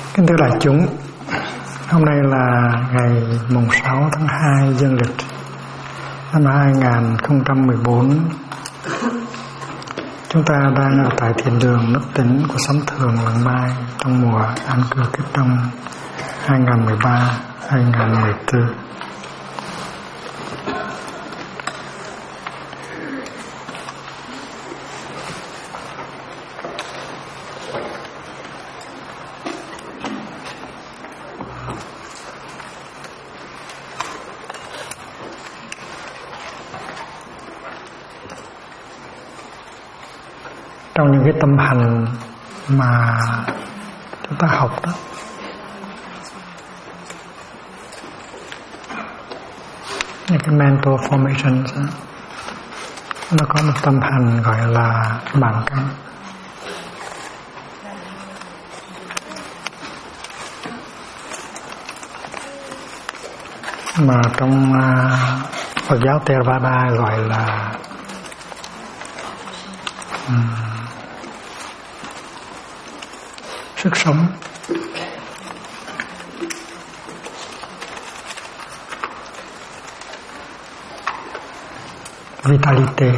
Kính thưa đại chúng, hôm nay là ngày mùng 6 tháng 2 dương lịch năm 2014. Chúng ta đang ở tại thiền đường Nước Tĩnh của Sấm Thường Làng Mai trong mùa an cư kết đông 2013-2014. Trong những cái tâm hành mà chúng ta học đó, những cái mental formations đó, nó có một tâm hành gọi là bản căn. Mà trong Phật giáo Theravada gọi là sức sống. Vitality.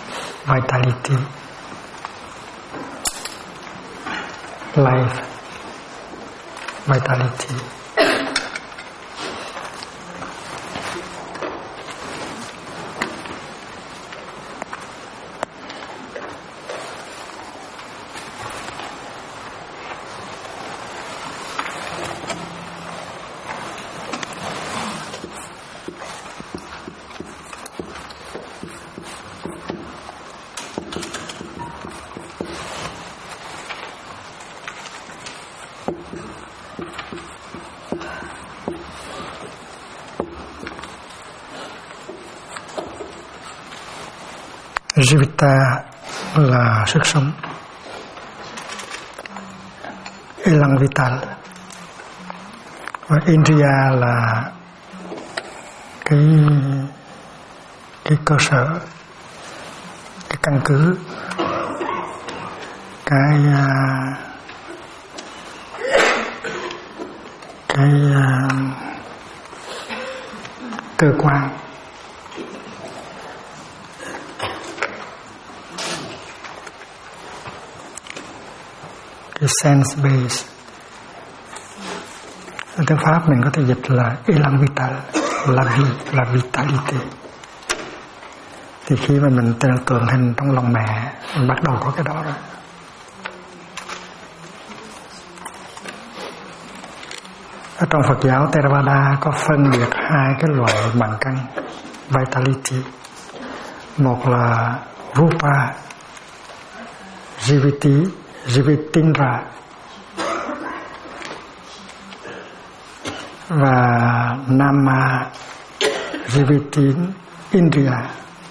Life. Vitality. Jivita là sức sống, elan vital, và Indriya là cái cơ sở, cái căn cứ, cái cơ quan. Sense base. Ở tiếng Pháp mình có thể dịch là elan vital, là vitality. Thì khi mà mình tưởng hình trong lòng mẹ, mình bắt đầu có cái đó rồi. Ở trong Phật giáo Theravada có phân biệt hai cái loại bản căn vitality. Một là Rupa, Jivitindra, và Nama, Jivitindriya.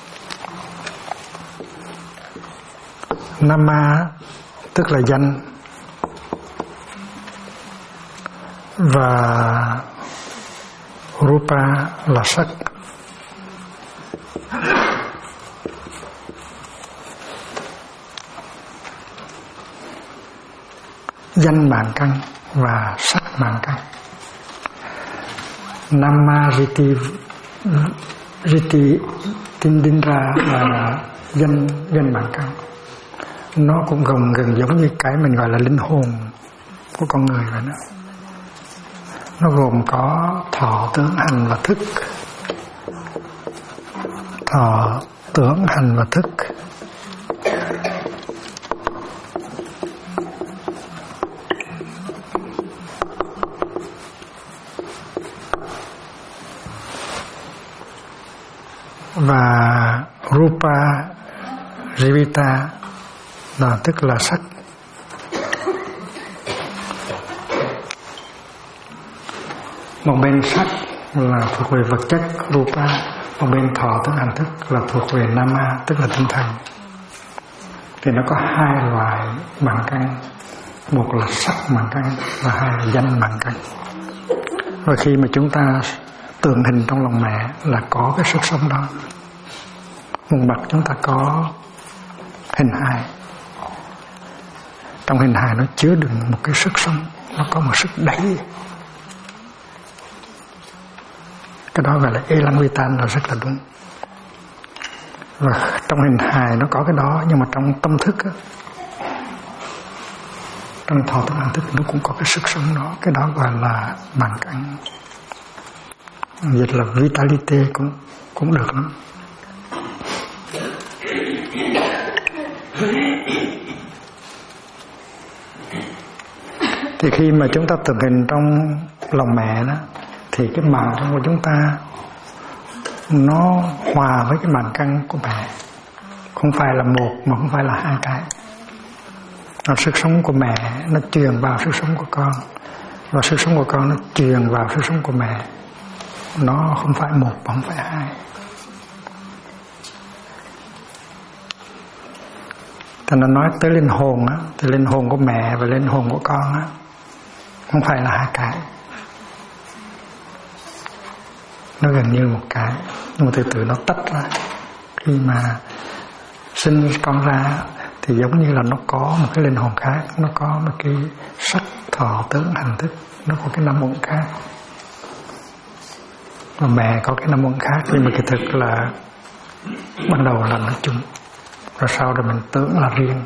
Nama tức là danh, và Rupa là sắc. Danh bản căn và sắc bản căn. Nama Riti Tindindra là danh bản căn. Nó cũng gần giống như cái mình gọi là linh hồn của con người vậy đó. Nó gồm có thọ, tưởng, hành và thức. Thọ, tưởng, hành và thức. Và Rupa Jivita là tức là sắc. Một bên sắc là thuộc về vật chất Rupa, một bên thọ tức hành thức là thuộc về Nama tức là tinh thần. Thì nó có hai loại bản căn, một là sắc bản căn và hai là danh bản căn. Và khi mà chúng ta tượng hình trong lòng mẹ là có cái sức sống đó. Một mặt chúng ta có hình hài, trong hình hài nó chứa đựng một cái sức sống nó có một sức đẩy. Cái đó gọi là elanvitan là rất là đúng. Và trong hình hài nó có cái đó, nhưng mà trong tâm thức á, trong thọ thức hành thức nó cũng có cái sức sống đó. Cái đó gọi là bản cảnh, dịch là vitality cũng được lắm. Thì khi mà chúng ta thực hiện trong lòng mẹ đó, thì cái bản thân của chúng ta nó hòa với cái bản căn của mẹ, không phải là một mà không phải là hai cái. Và sức sống của mẹ nó truyền vào sức sống của con, và sức sống của con nó truyền vào sức sống của mẹ. Nó không phải một mà không phải hai. Thì nó nói tới linh hồn á, thì linh hồn của mẹ và linh hồn của con á không phải là hai cái, nó gần như một cái, nhưng mà từ từ nó tách ra. Khi mà sinh con ra thì giống như là nó có một cái linh hồn khác, nó có một cái sắc thọ tướng hành thức, nó có cái năm uẩn khác, và mẹ có cái năm uẩn khác. Nhưng mà cái thực là ban đầu là nói chung, rồi sau rồi mình tưởng là riêng,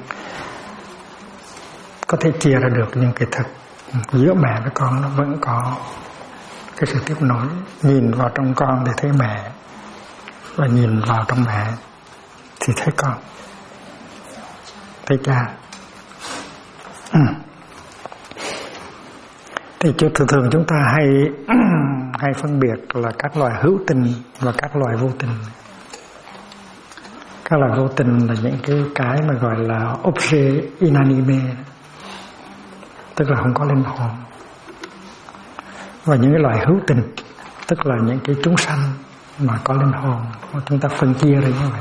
có thể chia ra được. Nhưng cái thực giữa mẹ với con nó vẫn có cái sự tiếp nối. Nhìn vào trong con thì thấy mẹ, và nhìn vào trong mẹ thì thấy con, thấy cha. Thì thường chúng ta hay phân biệt là các loài hữu tình và các loài vô tình. Các loài vô tình là những cái mà gọi là objet inanimé, tức là không có linh hồn. Và những cái loài hữu tình tức là những cái chúng sanh mà có linh hồn. Chúng ta phân chia ra như vậy.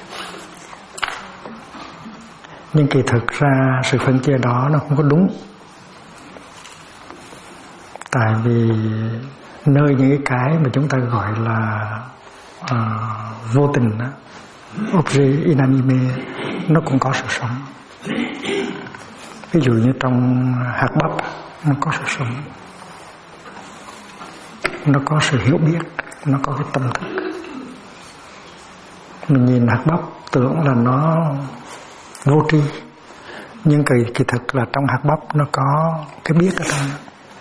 Nhưng kỳ thực ra sự phân chia đó nó không có đúng. Tại vì nơi những cái mà chúng ta gọi là vô tình đó, objet inanimé, nó cũng có sự sống. Ví dụ như trong hạt bắp nó có sự sống, nó có sự hiểu biết, nó có cái tâm thức. Mình nhìn hạt bắp tưởng là nó vô tri, nhưng kỳ thực là trong hạt bắp nó có cái biết ở trong đó.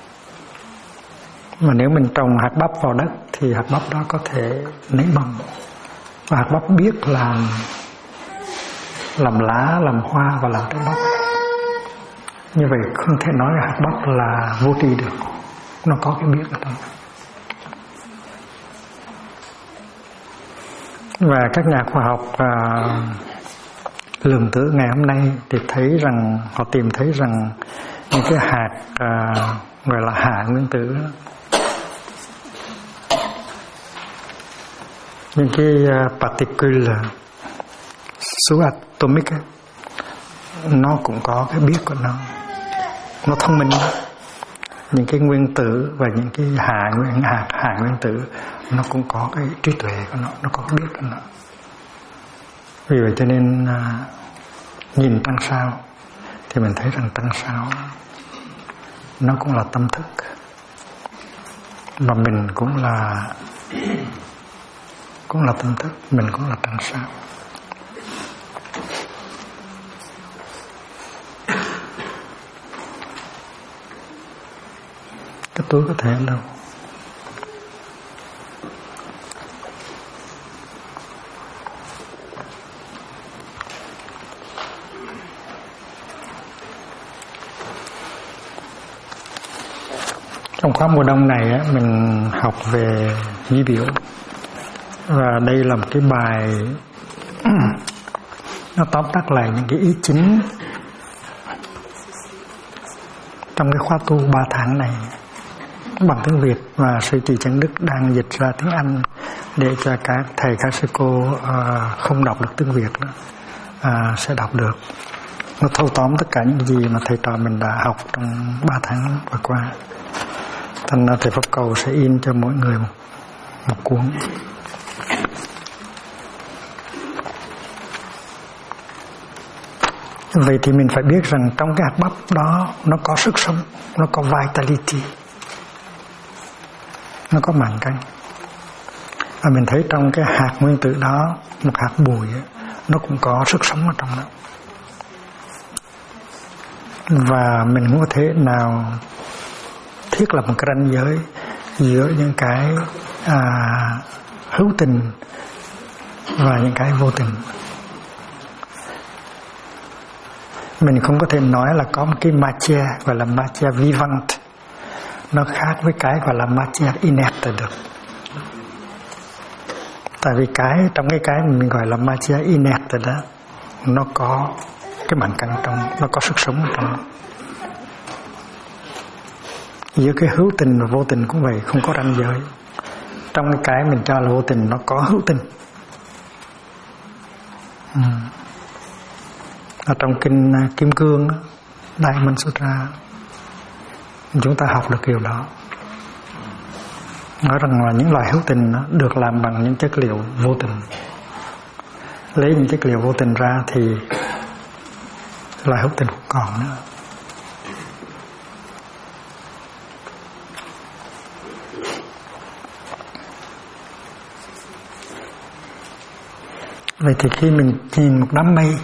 Mà nếu mình trồng hạt bắp vào đất thì hạt bắp đó có thể nảy mầm, và hạt bắp biết làm lá, làm hoa và làm trái bắp. Như vậy không thể nói là hạt bắp là vô tri được, nó có cái biết ở trong đó. Và các nhà khoa học lượng tử ngày hôm nay thì thấy rằng, họ tìm thấy rằng những cái hạt gọi là hạ nguyên tử, những cái particule subatomic, nó cũng có cái biết của nó thông minh. Những cái nguyên tử và những cái hạ nguyên tử nó cũng có cái trí tuệ của nó có cái biết của nó. Vì vậy cho nên nhìn trăng sao thì mình thấy rằng trăng sao nó cũng là tâm thức, và mình cũng là tâm thức, mình cũng là trăng sao. Cái túi có thể đâu. Trong khóa mùa đông này á, mình học về nhĩ biểu, và đây là một cái bài nó tóm tắt lại những cái ý chính trong cái khóa tu 3 tháng này bằng tiếng Việt, và sư Trì Chân Đức đang dịch ra tiếng Anh để cho các thầy các sư cô không đọc được tiếng Việt đó, sẽ đọc được. Nó thâu tóm tất cả những gì mà thầy trò mình đã học trong 3 tháng vừa qua. Thành ra thầy Pháp Cầu sẽ in cho mỗi người một cuốn. Vậy thì mình phải biết rằng trong cái hạt bắp đó nó có sức sống, nó có vitality, nó có màng canh. Và mình thấy trong cái hạt nguyên tử đó, một hạt bụi nó cũng có sức sống ở trong đó. Và mình không có thể nào thiết lập một cái ranh giới giữa những cái hữu tình và những cái vô tình. Mình không có thể nói là có một cái matière gọi là matière vivante nó khác với cái gọi là matière inerte được. Tại vì trong cái mình gọi là matière inerte đó, nó có cái màng canh trong, nó có sức sống ở trong. Giữa cái hữu tình và vô tình cũng vậy, không có ranh giới. Trong cái mình cho là vô tình nó có hữu tình. Ở trong kinh Kim Cương Diamond Sutra chúng ta học được điều đó, nói rằng là những loài hữu tình được làm bằng những chất liệu vô tình. Lấy những chất liệu vô tình ra thì loài hữu tình không còn nữa. Vậy thì khi mình nhìn một đám mây,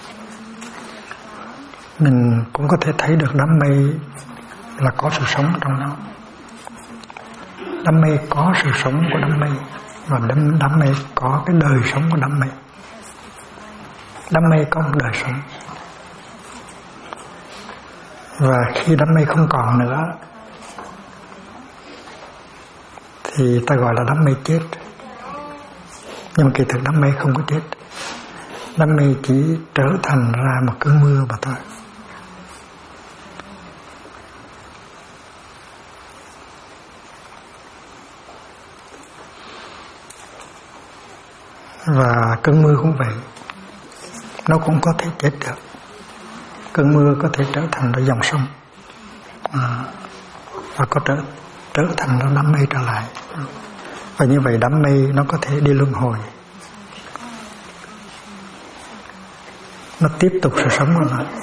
mình cũng có thể thấy được đám mây là có sự sống trong nó. Đám mây có sự sống của đám mây, và đám mây có cái đời sống của đám mây. Đám mây có một đời sống. Và khi đám mây không còn nữa thì ta gọi là đám mây chết. Nhưng mà kỳ thực đám mây không có chết. Đám mây chỉ trở thành ra một cơn mưa mà thôi. Và cơn mưa cũng vậy, nó cũng có thể chết được. Cơn mưa có thể trở thành ra dòng sông, và có trở thành ra đám mây trở lại. Và như vậy đám mây nó có thể đi luân hồi, nó tiếp tục sự sống của nó.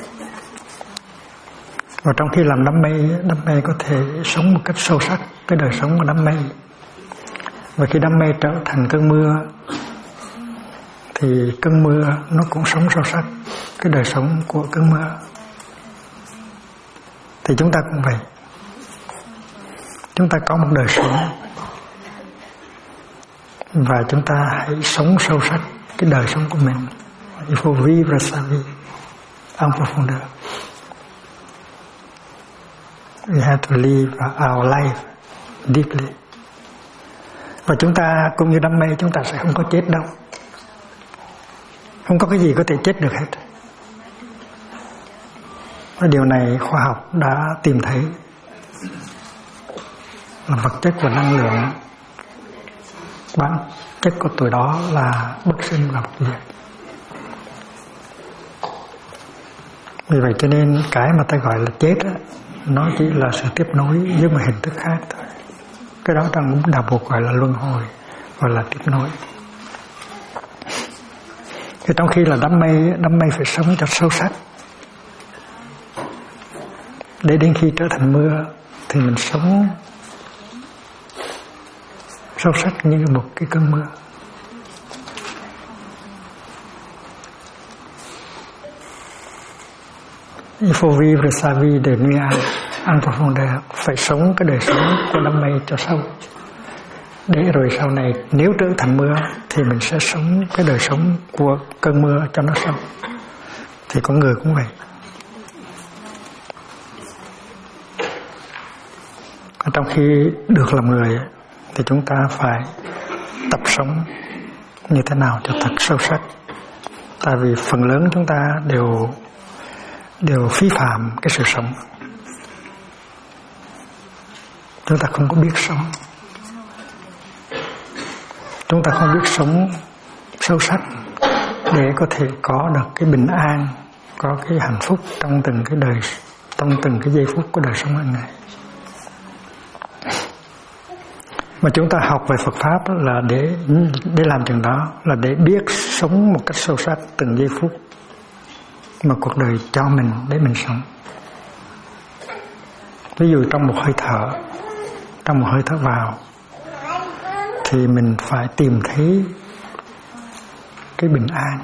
Và trong khi làm đám mây có thể sống một cách sâu sắc cái đời sống của đám mây. Và khi đám mây trở thành cơn mưa thì cơn mưa nó cũng sống sâu sắc cái đời sống của cơn mưa. Thì chúng ta cũng vậy, chúng ta có một đời sống và chúng ta hãy sống sâu sắc cái đời sống của mình. Il faut vivre sa vie en profondeur. We have to live our life deeply. Và chúng ta cũng như đám mây, chúng ta sẽ không có chết đâu. Không có cái gì có thể chết được hết. Và điều này khoa học đã tìm thấy là vật chất và năng lượng, bản chất của tụi đó là bất sinh và bất diệt. Vì vậy cho nên cái mà ta gọi là chết á, nó chỉ là sự tiếp nối với một hình thức khác thôi. Cái đó trong đạo Phật gọi là luân hồi, gọi là tiếp nối. Thì trong khi là đám mây phải sống cho sâu sắc, để đến khi trở thành mưa thì mình sống sâu sắc như một cái cơn mưa. Il faut vivre sa vie de nuage en profondeur, phải sống cái đời sống của đám mây cho sâu. Để rồi sau này nếu trở thành mưa thì mình sẽ sống cái đời sống của cơn mưa cho nó sâu. Thì con người cũng vậy. Trong khi được làm người thì chúng ta phải tập sống như thế nào cho thật sâu sắc. Tại vì phần lớn chúng ta đều phí phạm cái sự sống. Chúng ta không có biết sống. Chúng ta không biết sống sâu sắc để có thể có được cái bình an, có cái hạnh phúc trong từng cái giây phút của đời sống hàng ngày. Mà chúng ta học về Phật Pháp là để làm chuyện đó, là để biết sống một cách sâu sắc từng giây phút mà cuộc đời cho mình để mình sống. Ví dụ trong một hơi thở vào thì mình phải tìm thấy cái bình an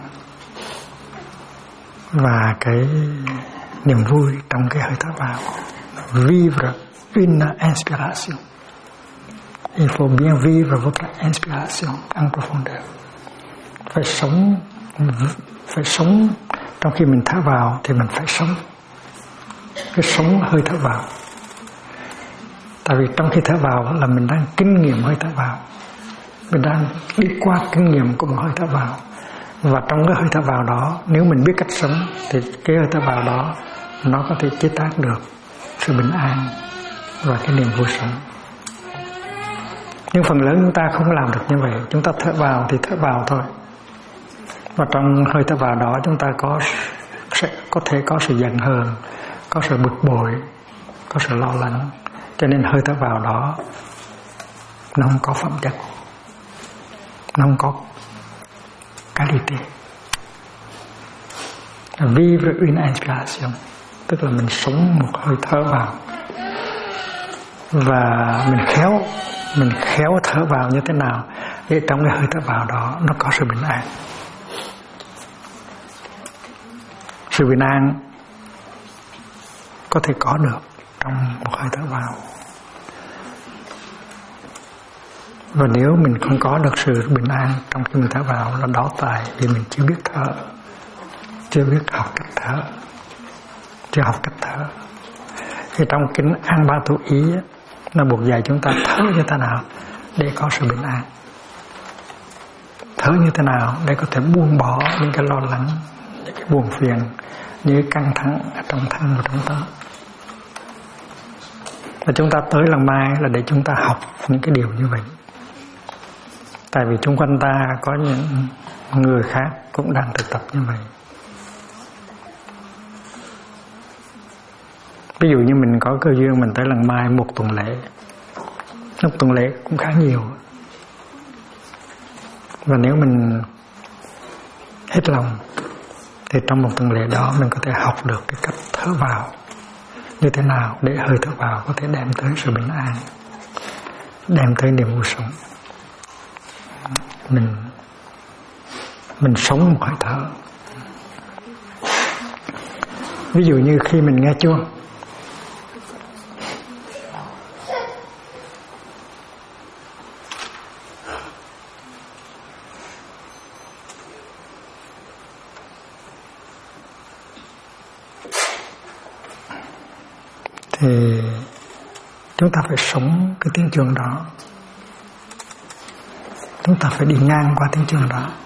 và cái niềm vui trong cái hơi thở vào. Vivre une inspiration. Il faut bien vivre votre inspiration en profondeur. Phải sống trong khi mình thở vào thì mình phải sống cái sống hơi thở vào. Tại vì trong khi thở vào là mình đang kinh nghiệm hơi thở vào, mình đang đi qua kinh nghiệm của một hơi thở vào, và trong cái hơi thở vào đó nếu mình biết cách sống thì cái hơi thở vào đó nó có thể chế tác được sự bình an và cái niềm vui sống. Nhưng phần lớn chúng ta không làm được như vậy. Chúng ta thở vào thì thở vào thôi, và trong hơi thở vào đó chúng ta có thể có sự giận hờn, có sự bực bội, có sự lo lắng. Cho nên hơi thở vào đó nó không có phẩm chất, nó không có qualité. Vivre une inspiration, tức là mình sống một hơi thở vào, và mình khéo thở vào như thế nào để trong cái hơi thở vào đó nó có sự bình an. Sự bình an có thể có được trong một hơi thở vào, và nếu mình không có được sự bình an trong khi mình thở vào là đó tại vì mình chưa biết thở, chưa biết học cách thở, chưa học cách thở. Thì trong kinh An Ba Tu Ý nó buộc dạy chúng ta thở như thế nào để có sự bình an, thở như thế nào để có thể buông bỏ những cái lo lắng, những cái buồn phiền, những cái căng thẳng ở trong thân và trong tâm. Và chúng ta tới lần mai là để chúng ta học những cái điều như vậy. Tại vì xung quanh ta có những người khác cũng đang thực tập như vậy. Ví dụ như mình có cơ duyên mình tới lần mai một tuần lễ. Một tuần lễ cũng khá nhiều. Và nếu mình hết lòng thì trong một tuần lễ đó mình có thể học được cái cách thở vào như thế nào để hơi thở vào có thể đem tới sự bình an, đem tới niềm vui sống. Mình sống một hơi thở. Ví dụ như khi mình nghe chuông, thì chúng ta phải sống cái tiếng chuông đó. Chúng ta phải đi ngang qua tiếng chuông đó.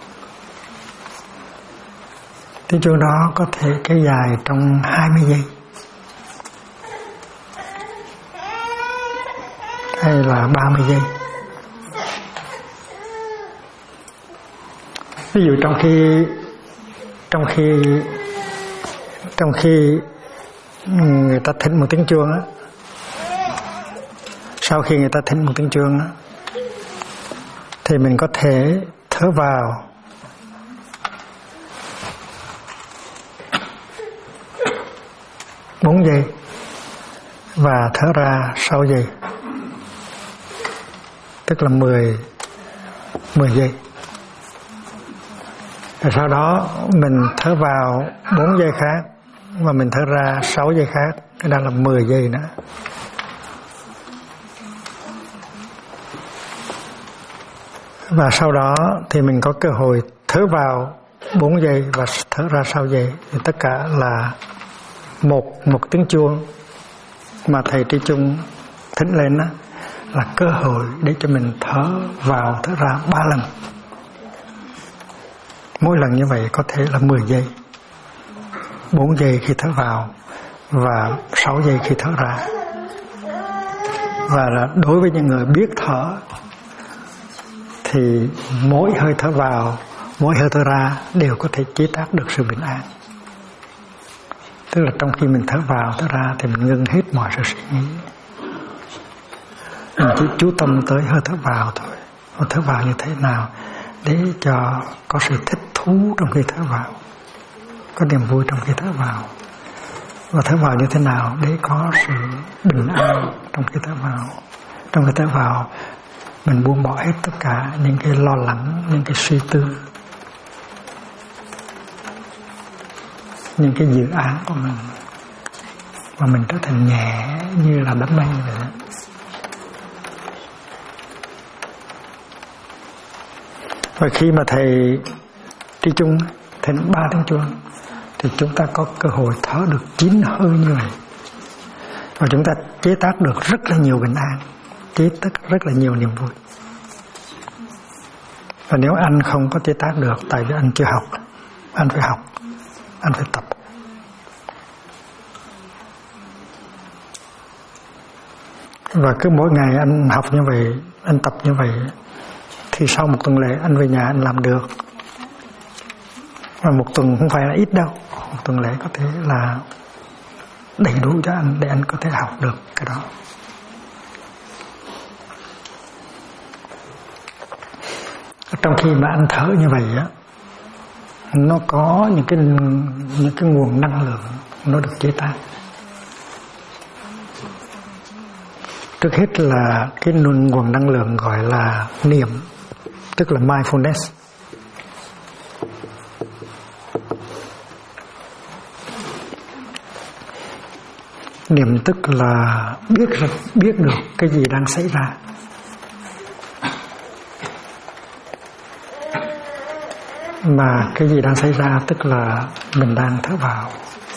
Tiếng chuông đó có thể kéo dài trong 20 giây hay là 30 giây. Ví dụ trong khi người ta thỉnh một tiếng chuông á, sau khi người ta thỉnh một tiếng chuông á, thì mình có thể thở vào 4 giây và thở ra 6 giây, tức là 10 giây. Rồi sau đó mình thở vào 4 giây khác và mình thở ra 6 giây khác, cái đó là 10 giây nữa. Và sau đó thì mình có cơ hội thở vào 4 giây và thở ra 6 giây. Thì tất cả là một tiếng chuông mà thầy Trí Chung thỉnh lên đó, là cơ hội để cho mình thở vào thở ra 3 lần. Mỗi lần như vậy có thể là 10 giây, 4 giây khi thở vào và 6 giây khi thở ra. Và là đối với những người biết thở thì mỗi hơi thở vào, mỗi hơi thở ra đều có thể chế tác được sự bình an. Tức là trong khi mình thở vào thở ra thì mình ngưng hết mọi sự suy nghĩ, mình chỉ chú tâm tới hơi thở vào thôi. Hơi thở vào như thế nào để cho có sự thích thú trong khi thở vào, có niềm vui trong khi thở vào. Và thở vào như thế nào để có sự bình an trong khi thở vào. Trong khi thở vào mình buông bỏ hết tất cả những cái lo lắng, những cái suy tư, những cái dự án của mình, và mình trở thành nhẹ như là đám mây vậy đó. Và khi mà thầy đi chung, thầy 3 tiếng chuông, thì chúng ta có cơ hội thở được 9 hơi như vậy. Và chúng ta chế tác được rất là nhiều bình an, chế tác rất là nhiều niềm vui. Và nếu anh không có chế tác được, tại vì anh chưa học, anh phải học, anh phải tập. Và cứ mỗi ngày anh học như vậy, anh tập như vậy, thì sau một tuần lễ anh về nhà anh làm được. Và một tuần không phải là ít đâu, một tuần lễ có thể là đầy đủ cho anh để anh có thể học được cái đó. Trong khi mà anh thở như vậy á, nó có những cái nguồn năng lượng nó được chế tác. Trước hết là cái nguồn năng lượng gọi là niệm, tức là mindfulness. Niệm tức là biết được cái gì đang xảy ra. Mà cái gì đang xảy ra tức là mình đang thở vào.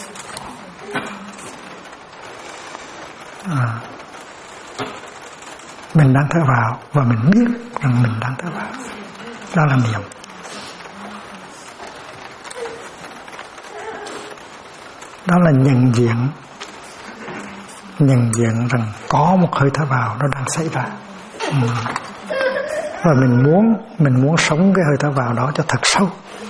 Mình đang thở vào và mình biết rằng mình đang thở vào. Đó là niệm. Đó là nhận diện rằng có một hơi thở vào nó đang xảy ra. Và mình muốn sống cái hơi thở vào đó cho thật sâu.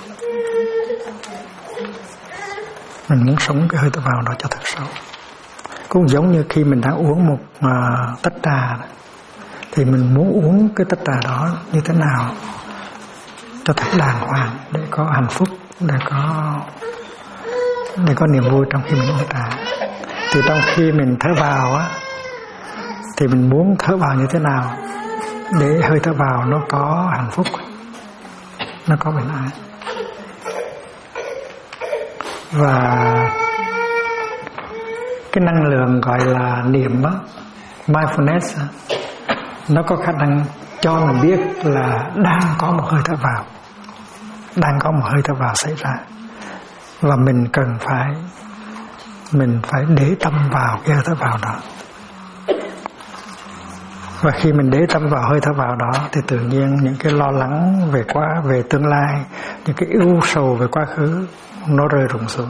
Mình muốn sống cái hơi thở vào đó cho thật sâu. Cũng giống như khi mình đang uống một tách trà, thì mình muốn uống cái tách trà đó như thế nào cho thật đàng hoàng, để có hạnh phúc, để có niềm vui trong khi mình uống trà. Thì trong khi mình thở vào á, thì mình muốn thở vào như thế nào để hơi thở vào nó có hạnh phúc, nó có bình an. Và cái năng lượng gọi là niệm á, mindfulness á, nó có khả năng cho mình biết là đang có một hơi thở vào, đang có một hơi thở vào xảy ra, và mình phải để tâm vào cái hơi thở vào đó. Và khi mình để tâm vào hơi thở vào đó, thì tự nhiên những cái lo lắng về tương lai, những cái ưu sầu về quá khứ nó rơi rụng xuống.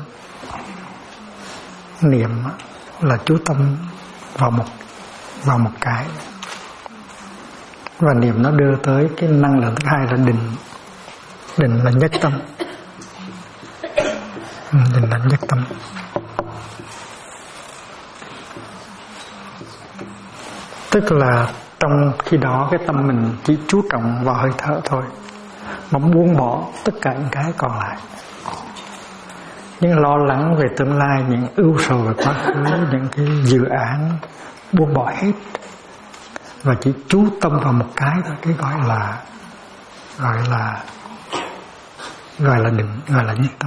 Niệm là chú tâm vào một cái. Và niệm nó đưa tới cái năng lượng thứ hai là định. Định là nhất tâm. Định là nhất tâm. Tức là trong khi đó cái tâm mình chỉ chú trọng vào hơi thở thôi, mà buông bỏ tất cả những cái còn lại. Những lo lắng về tương lai, những ưu sầu về quá khứ, những cái dự án, buông bỏ hết. Và chỉ chú tâm vào một cái thôi, cái gọi là định, gọi là nhất tâm.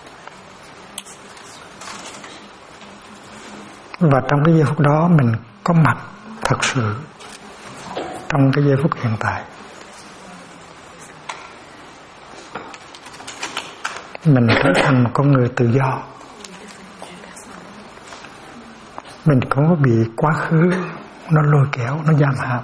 Và trong cái giây phút đó mình có mặt thật sự trong cái giây phút hiện tại. Mình trở thành một con người tự do. Mình không có bị quá khứ nó lôi kéo, nó giam hãm.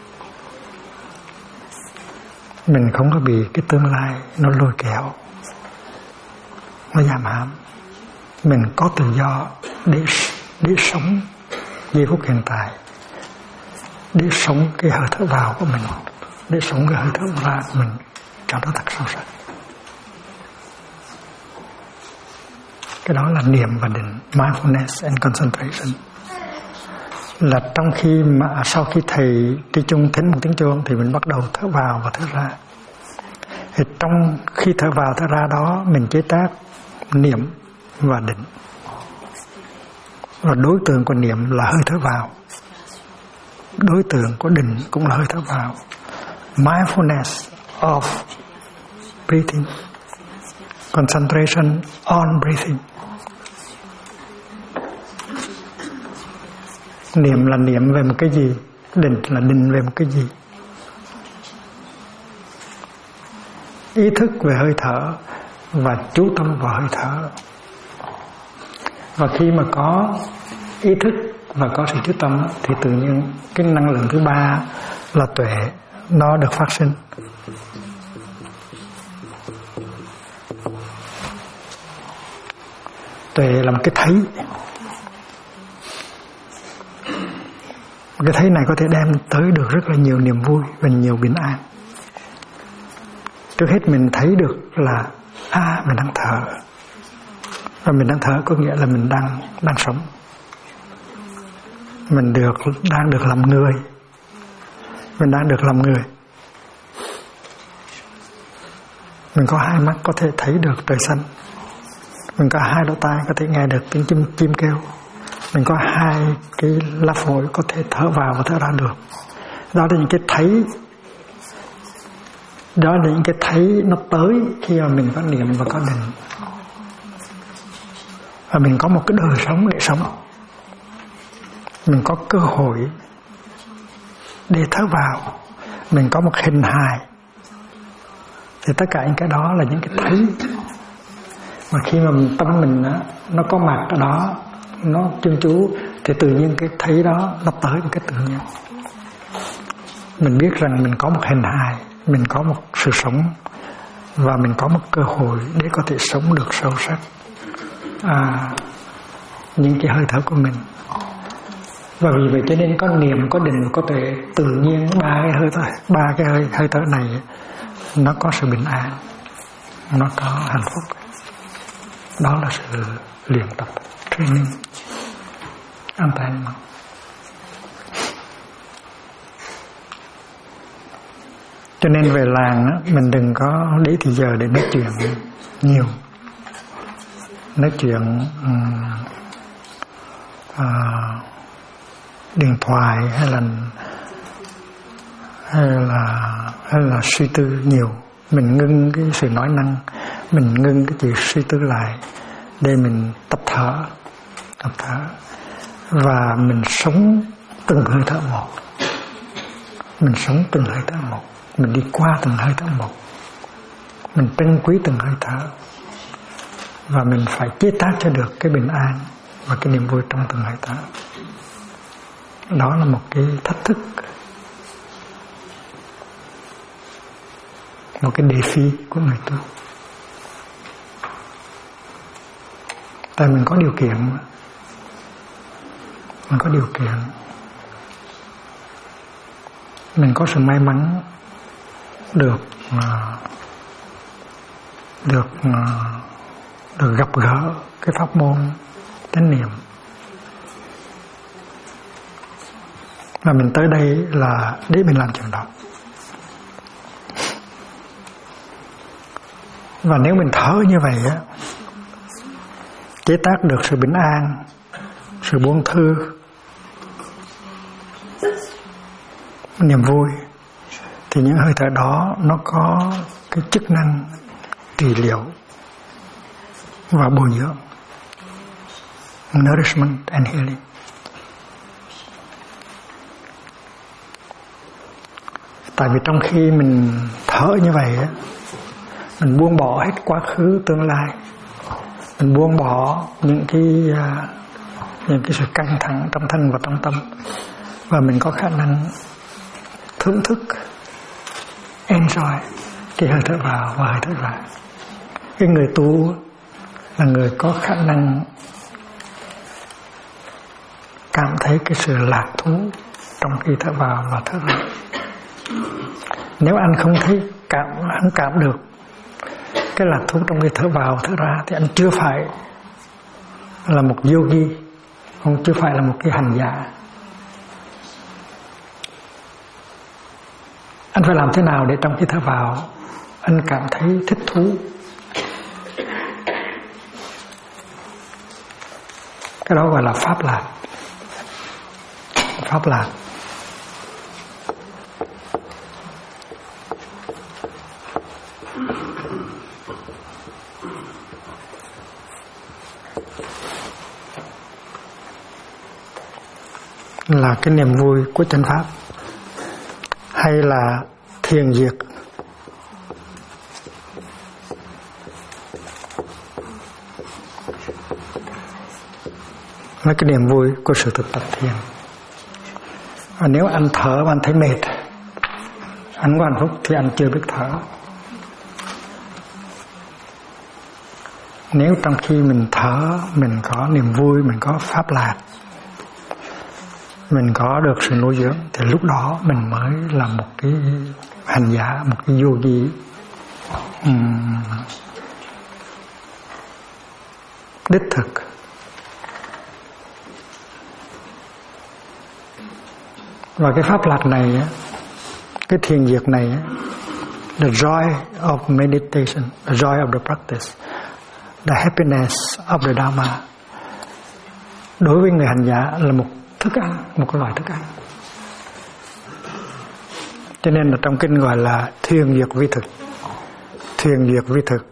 Mình không có bị cái tương lai nó lôi kéo, nó giam hãm. Mình có tự do để sống giây phút hiện tại, để sống cái hơi thở vào của mình, để sống cái hơi thở ra của mình cho nó thật sâu sắc. Cái đó là niệm và định, mindfulness and concentration. Là trong khi mà sau khi thầy đi chung thính một tiếng chuông thì mình bắt đầu thở vào và thở ra. Thì trong khi thở vào thở ra đó mình chế tác niệm và định. Và đối tượng của niệm là hơi thở vào, đối tượng của định cũng là hơi thở vào. Mindfulness of breathing, concentration on breathing. Niệm là niệm về một cái gì, định là định về một cái gì. Ý thức về hơi thở và chú tâm vào hơi thở. Và khi mà có ý thức và có sự chú tâm thì tự nhiên cái năng lượng thứ ba là tuệ nó được phát sinh. Tuệ là một cái thấy. Cái thấy này có thể đem tới được rất là nhiều niềm vui và nhiều bình an. Trước hết mình thấy được là mình đang thở. Và mình đang thở có nghĩa là mình đang sống. Mình đang được làm người. Mình đang được làm người. Mình có hai mắt có thể thấy được trời xanh. Mình có hai lỗ tai có thể nghe được tiếng chim kêu. Mình có hai cái lá phổi có thể thở vào và thở ra được. Đó là những cái thấy. Đó là những cái thấy nó tới khi mà mình có niệm và có định. Và mình có một cái đời sống để sống. Mình có cơ hội để thở vào. Mình có một hình hài. Thì tất cả những cái đó là những cái thấy. Mà khi mà tâm mình nó có mặt ở đó, nó chuyên chú, thì tự nhiên cái thấy đó nó tới một cái tự nhiên. Mình biết rằng mình có một hình hài, mình có một sự sống, và mình có một cơ hội để có thể sống được sâu sắc những cái hơi thở của mình. Và vì vậy cho nên có niệm, có định, có tuệ, tự nhiên ba cái hơi thở này nó có sự bình an, nó có hạnh phúc. Đó là sự luyện tập, training, an toàn. Cho nên về làng mình đừng có để thì giờ để nói chuyện nhiều, nói chuyện điện thoại hay là suy tư nhiều. Mình ngưng cái sự nói năng, mình ngưng cái chuyện suy tư lại để mình tập thở, và mình sống từng hơi thở một. Mình sống từng hơi thở một, mình đi qua từng hơi thở một, mình trân quý từng hơi thở, và mình phải chế tác cho được cái bình an và cái niềm vui trong từng hơi thở. Đó là một cái thách thức, một cái đề phi của người tu. Tại mình có điều kiện, mình có sự may mắn được gặp gỡ cái pháp môn chánh niệm. Và mình tới đây là để mình làm chuyện đó. Và nếu mình thở như vậy á, chế tác được sự bình an, sự buông thư, niềm vui, thì những hơi thở đó nó có cái chức năng trị liệu và bồi dưỡng, nourishment and healing. Tại vì trong khi mình thở như vậy á, mình buông bỏ hết quá khứ tương lai, mình buông bỏ những cái sự căng thẳng trong thân và trong tâm, và mình có khả năng thưởng thức, enjoy cái hơi thở vào và hơi thở ra. Cái người tu là người có khả năng cảm thấy cái sự lạc thú trong khi thở vào và thở ra. Nếu anh không cảm được cái lạc thú trong khi thở vào thở ra thì anh chưa phải là một yogi, không, chưa phải là một cái hành giả. Anh phải làm thế nào để trong khi thở vào anh cảm thấy thích thú, Cái đó gọi là pháp lạc. Pháp lạc. Là cái niềm vui của chánh pháp, hay là thiền diệt, là cái niềm vui của sự thực tập thiền. Và nếu anh thở mà anh thấy mệt, anh có hạnh phúc thì anh chưa biết thở. Nếu trong khi mình thở mình có niềm vui, mình có pháp lạc, mình có được sự nuôi dưỡng, thì lúc đó mình mới là một cái hành giả, một cái yogi đích thực. Và cái pháp lạc này, cái thiền diệt này, the joy of meditation, the joy of the practice, the happiness of the Dharma, đối với người hành giả là một thức ăn, một cái loại thức ăn. Cho nên là trong kinh gọi là thiền diệt vi thực. Thiền diệt vi thực.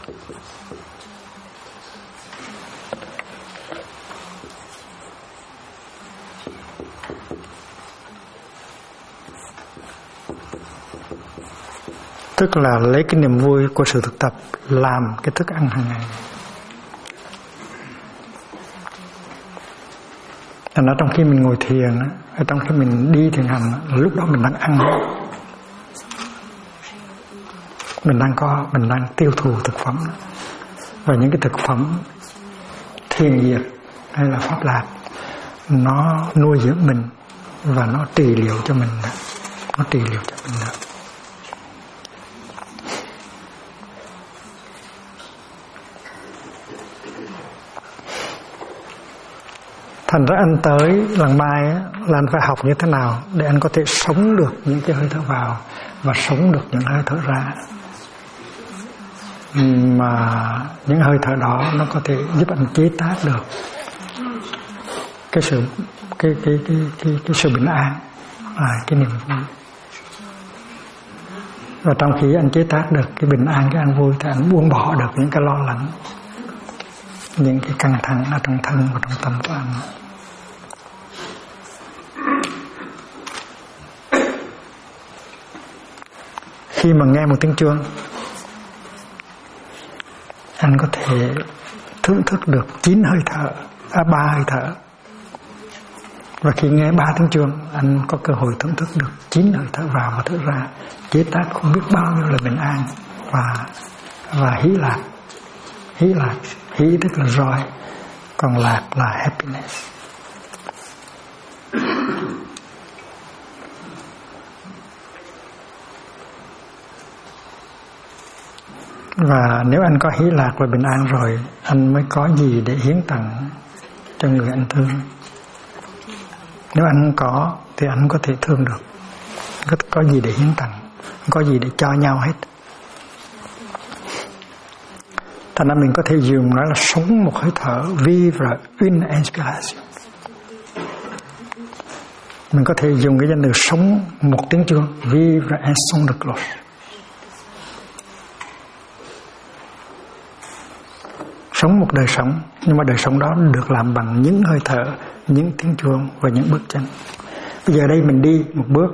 Tức là lấy cái niềm vui của sự thực tập làm cái thức ăn hàng ngày. Thành ra trong khi mình ngồi thiền, trong khi mình đi thiền hành, lúc đó mình đang ăn, mình đang tiêu thụ thực phẩm. Và những cái thực phẩm thiền diệt hay là pháp lạc, nó nuôi dưỡng mình và nó trị liệu cho mình. Nó trị liệu cho mình đó. Thành ra anh tới lần mai là anh phải học như thế nào để anh có thể sống được những cái hơi thở vào và sống được những hơi thở ra. Mà những hơi thở đó nó có thể giúp anh chế tác được cái sự bình an, cái niềm vui. Và trong khi anh chế tác được cái bình an, cái an vui, thì anh buông bỏ được những cái lo lắng, những cái căng thẳng ở trong thân và trong tâm của anh. Khi mà nghe một tiếng chuông, anh có thể thưởng thức được 9 hơi thở, 3 hơi thở. Và khi nghe 3 tiếng chuông, anh có cơ hội thưởng thức được 9 hơi thở vào và thở ra, chế tác không biết bao nhiêu là bình an và hỷ lạc. Hỷ lạc, hỷ tức là joy, còn lạc là happiness. Và nếu anh có hỷ lạc và bình an rồi, anh mới có gì để hiến tặng cho người anh thương. Nếu anh không có thì anh không có thể thương được. Có gì để hiến tặng, không có gì để cho nhau hết. Thành ra mình có thể dùng nó là sống một hơi thở, vivre une inspiration. Mình có thể dùng cái danh từ sống một tiếng chuông, vivre un son de cloche. Sống một đời sống, nhưng mà đời sống đó được làm bằng những hơi thở, những tiếng chuông và những bước chân. Bây giờ đây mình đi một bước,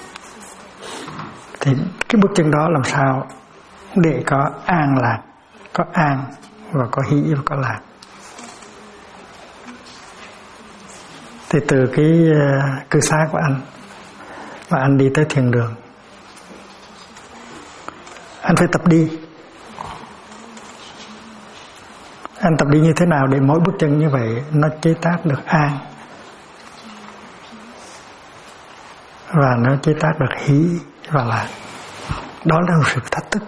thì cái bước chân đó làm sao để có an lạc, có an và có hỷ và có lạc. Thì từ cái cư xá của anh và anh đi tới thiền đường, anh phải tập đi. Anh tập đi như thế nào để mỗi bước chân như vậy nó chế tác được an và nó chế tác được hỷ và lạc. Đó là một sự thách thức.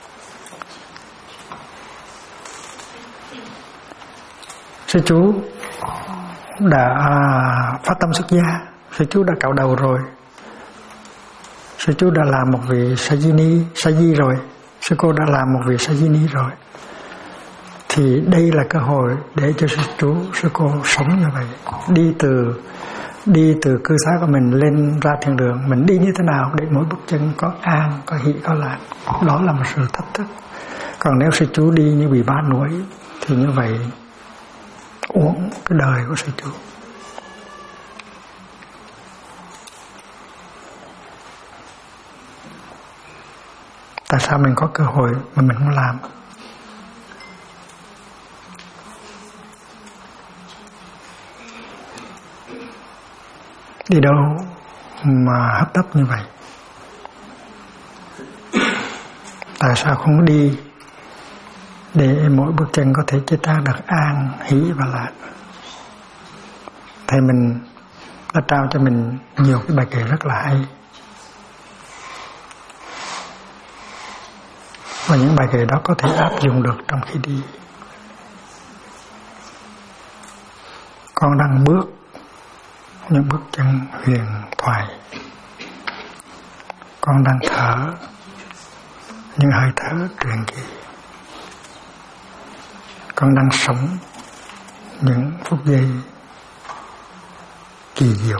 Sư chú đã phát tâm xuất gia, sư chú đã cạo đầu rồi, sư chú đã làm một vị sa di rồi, sư cô đã làm một vị sa di rồi. Thì đây là cơ hội để cho sư chú, sư cô sống như vậy, đi từ cư xá của mình lên ra thiền đường. Mình đi như thế nào để mỗi bước chân có an, có hỷ, có lạc. Đó là một sự thách thức. Còn nếu sư chú đi như bị bá núi thì như vậy uổng cái đời của sư chú. Tại sao mình có cơ hội mà mình không làm? Đi đâu mà hấp tấp như vậy? Tại sao không đi để mỗi bước chân có thể chế tác được an, hỷ và lạc? Thầy mình đã trao cho mình nhiều cái bài kệ rất là hay. Và những bài kệ đó có thể áp dụng được trong khi đi. Con đang bước những bước chân huyền thoại. Con đang thở những hơi thở truyền kỳ. Con đang sống những phút giây kỳ diệu,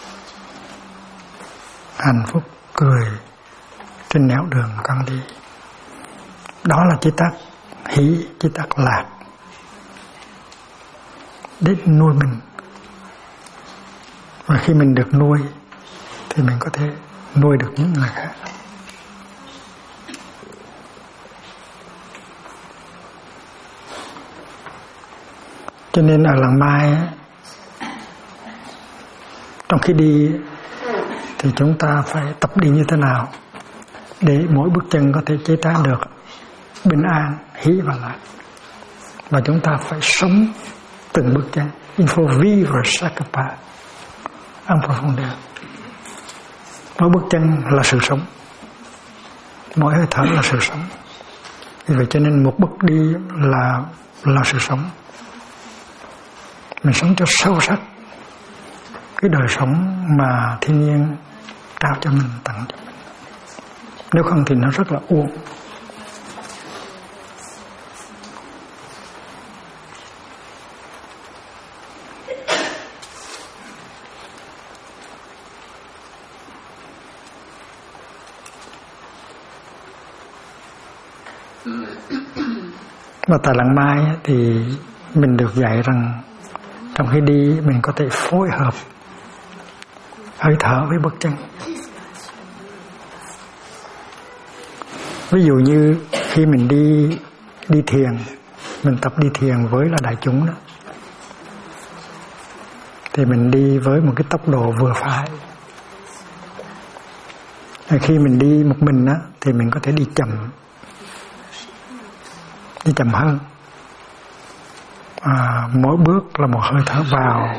hạnh phúc cười trên nẻo đường con đi. Đó là chế tác hỷ, chế tác lạc để nuôi mình. Và khi mình được nuôi thì mình có thể nuôi được những người khác. Cho nên ở làng Mai trong khi đi thì chúng ta phải tập đi như thế nào để mỗi bước chân có thể chế tác được bình an, hỷ và lạc. Và chúng ta phải sống từng bước chân. Il faut vivre chaque pas en profondeur. Mỗi bước chân là sự sống, mỗi hơi thở là sự sống. Vì vậy cho nên một bước đi là sự sống. Mình sống cho sâu sắc cái đời sống mà thiên nhiên trao cho mình, tặng cho mình. Nếu không thì nó rất là uổng. Và tại làng Mai thì mình được dạy rằng trong khi đi mình có thể phối hợp hơi thở với bước chân. Ví dụ như khi mình đi thiền, mình tập đi thiền với là đại chúng đó, thì mình đi với một cái tốc độ vừa phải. Khi mình đi một mình á thì mình có thể đi chậm hơn. Mỗi bước là một hơi thở vào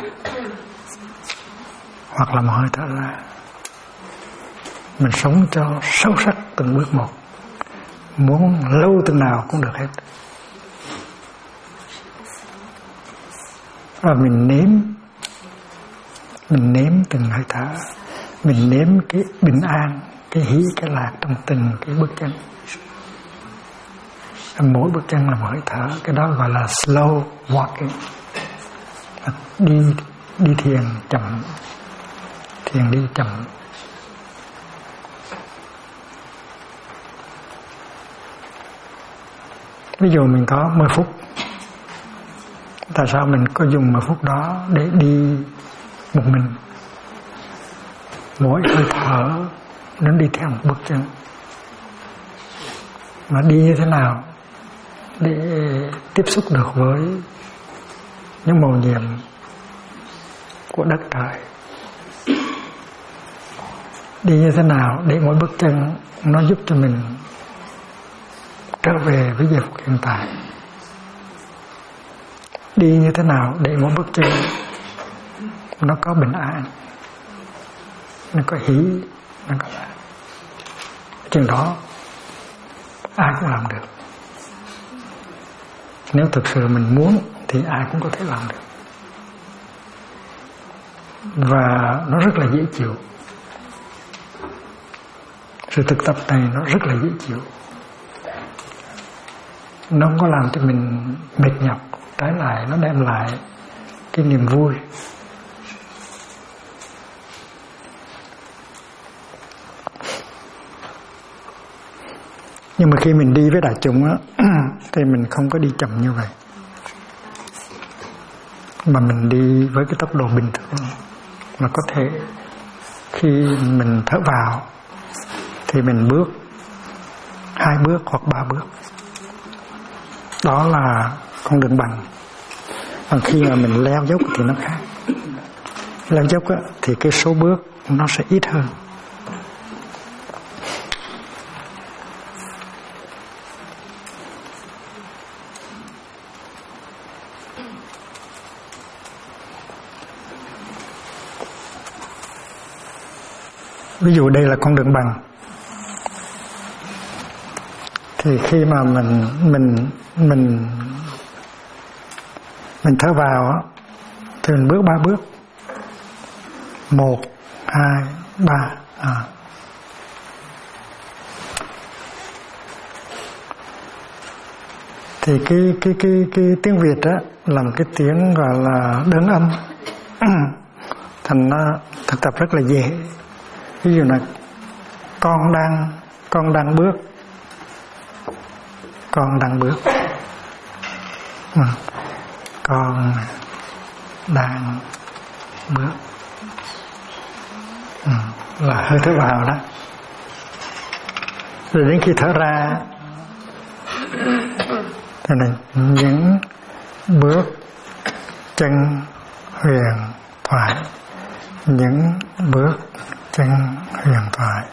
hoặc là một hơi thở ra. Mình sống cho sâu sắc từng bước một, muốn lâu từng nào cũng được hết. Và mình nếm từng hơi thở, mình nếm cái bình an, cái hỷ, cái lạc trong từng cái bước chân. Mỗi bước chân là một hơi thở. Cái đó gọi là slow walking. Đi thiền chậm, thiền đi chậm. Ví dụ mình có 10 phút, tại sao mình có dùng 10 phút đó để đi một mình? Mỗi hơi thở nó đi theo một bước chân. Mà đi như thế nào để tiếp xúc được với những màu nhiệm của đất trời? Đi như thế nào để mỗi bước chân nó giúp cho mình trở về với giây phút hiện tại? Đi như thế nào để mỗi bước chân nó có bình an, nó có hỷ, nó có lạc? Chừng đó ai cũng làm được. Nếu thực sự mình muốn thì ai cũng có thể làm được. Và nó rất là dễ chịu. Sự thực tập này nó rất là dễ chịu. nó không có làm cho mình mệt nhọc, trái lại nó đem lại cái niềm vui. Nhưng mà khi mình đi với đại chúng á, thì mình không có đi chậm như vậy, mà mình đi với cái tốc độ bình thường. Mà có thể khi mình thở vào thì mình bước 2 bước hoặc 3 bước, đó là con đường bằng. Còn khi mà mình leo dốc thì nó khác. Leo dốc á, thì cái số bước nó sẽ ít hơn. Ví dụ đây là con đường bằng, thì khi mà mình thở vào thì mình bước 3 bước, 1, 2, 3. Thì cái tiếng Việt á là một cái tiếng gọi là đơn âm, thành nó thực tập rất là dễ. Ví dụ là con đang bước, con đang bước, con đang bước, là hơi thở vào đó. Rồi đến khi thở ra thì này, những bước chân huyền thoại, những bước chân huyền thoại.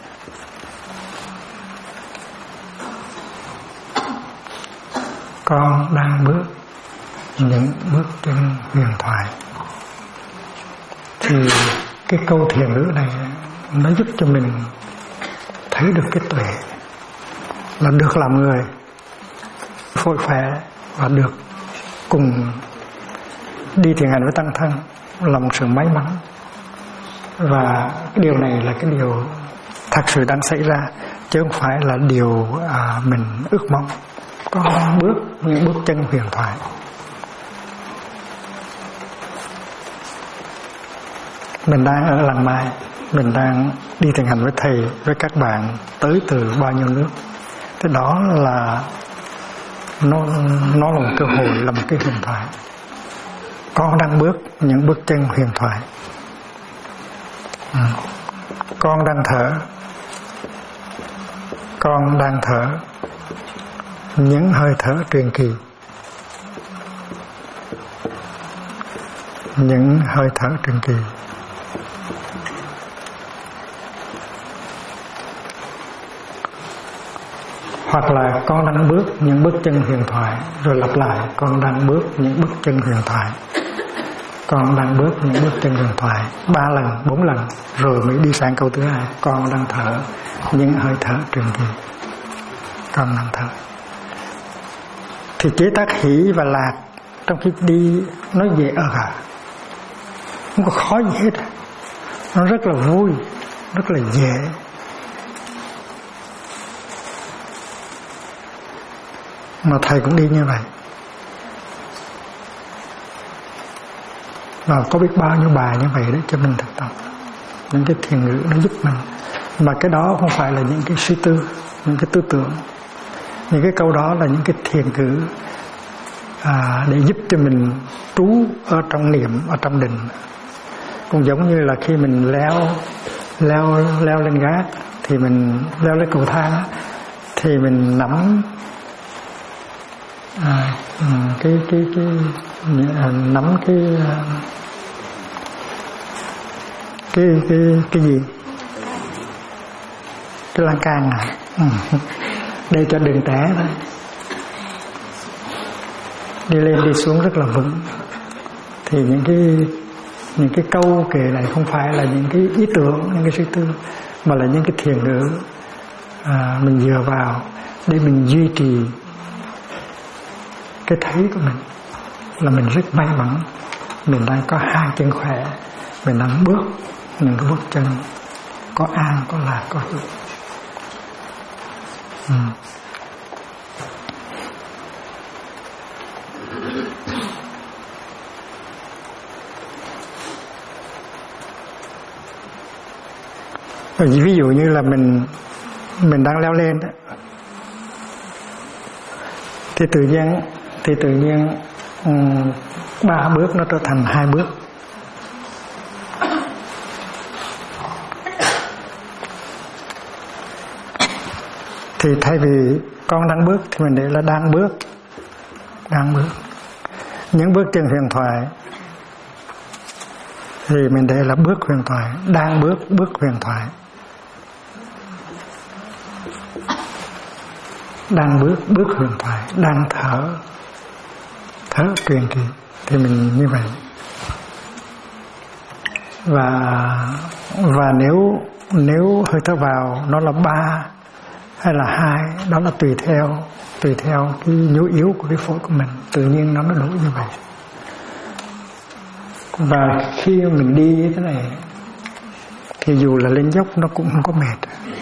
Con đang bước những bước chân huyền thoại. Thì cái câu thiền ngữ này nó giúp cho mình thấy được cái tuệ, là được làm người phổi khỏe và được cùng đi thiền hành với tăng thân là một sự may mắn. Và cái điều này là cái điều thật sự đang xảy ra, chứ không phải là điều mình ước mong. Con đang bước những bước chân huyền thoại. Mình đang ở Làng Mai, mình đang đi thiền hành với thầy, với các bạn tới từ bao nhiêu nước. Thế đó là nó là một cơ hội, là một cái huyền thoại. Con đang bước những bước chân huyền thoại. Con đang thở, con đang thở những hơi thở truyền kỳ, những hơi thở truyền kỳ. Hoặc là con đang bước những bước chân huyền thoại, rồi lặp lại con đang bước những bước chân huyền thoại, con đang bước những bước chân huyền thoại 3 lần, 4 lần, rồi mới đi sang câu thứ 2, con đang thở những hơi thở truyền kỳ, con đang thở. Thì chế tác hỷ và lạc trong khi đi nó dễ ở cả, không có khó gì hết, nó rất là vui, rất là dễ. Mà thầy cũng đi như vậy. Và có biết bao nhiêu bài như vậy đấy cho mình thực tập. Những cái thiền ngữ nó giúp mình. Mà cái đó không phải là những cái suy tư, những cái tư tưởng. Những cái câu đó là những cái thiền ngữ để giúp cho mình trú ở trong niệm, ở trong định. Cũng giống như là khi mình leo lên gác, thì mình leo lên cầu thang, thì mình nắm nắm cái gì, cái lan can này, để cho đừng té thôi. Đi lên đi xuống rất là vững. Thì những cái câu kể này không phải là những cái ý tưởng, những cái suy tư, mà là những cái thiền ngữ mình dựa vào để mình duy trì cái thấy của mình. Là mình rất may mắn, mình đang có 2 chân khỏe, mình đang bước những cái bước chân có an, có lạc, có hữu. Ví dụ như là mình đang leo lên đó, thì tự nhiên 3 bước nó trở thành 2 bước. Thì thay vì con đang bước thì mình để là đang bước. Những bước chân huyền thoại thì mình để là bước huyền thoại, đang bước huyền thoại. Đang bước huyền thoại, đang thở truyền kỳ, thì mình như vậy. Và nếu hơi thở vào nó là 3 hay là 2, đó là tùy theo cái nhu yếu của cái phổi của mình, tự nhiên nó đủ như vậy. Và khi mình đi như thế này thì dù là lên dốc nó cũng không có mệt,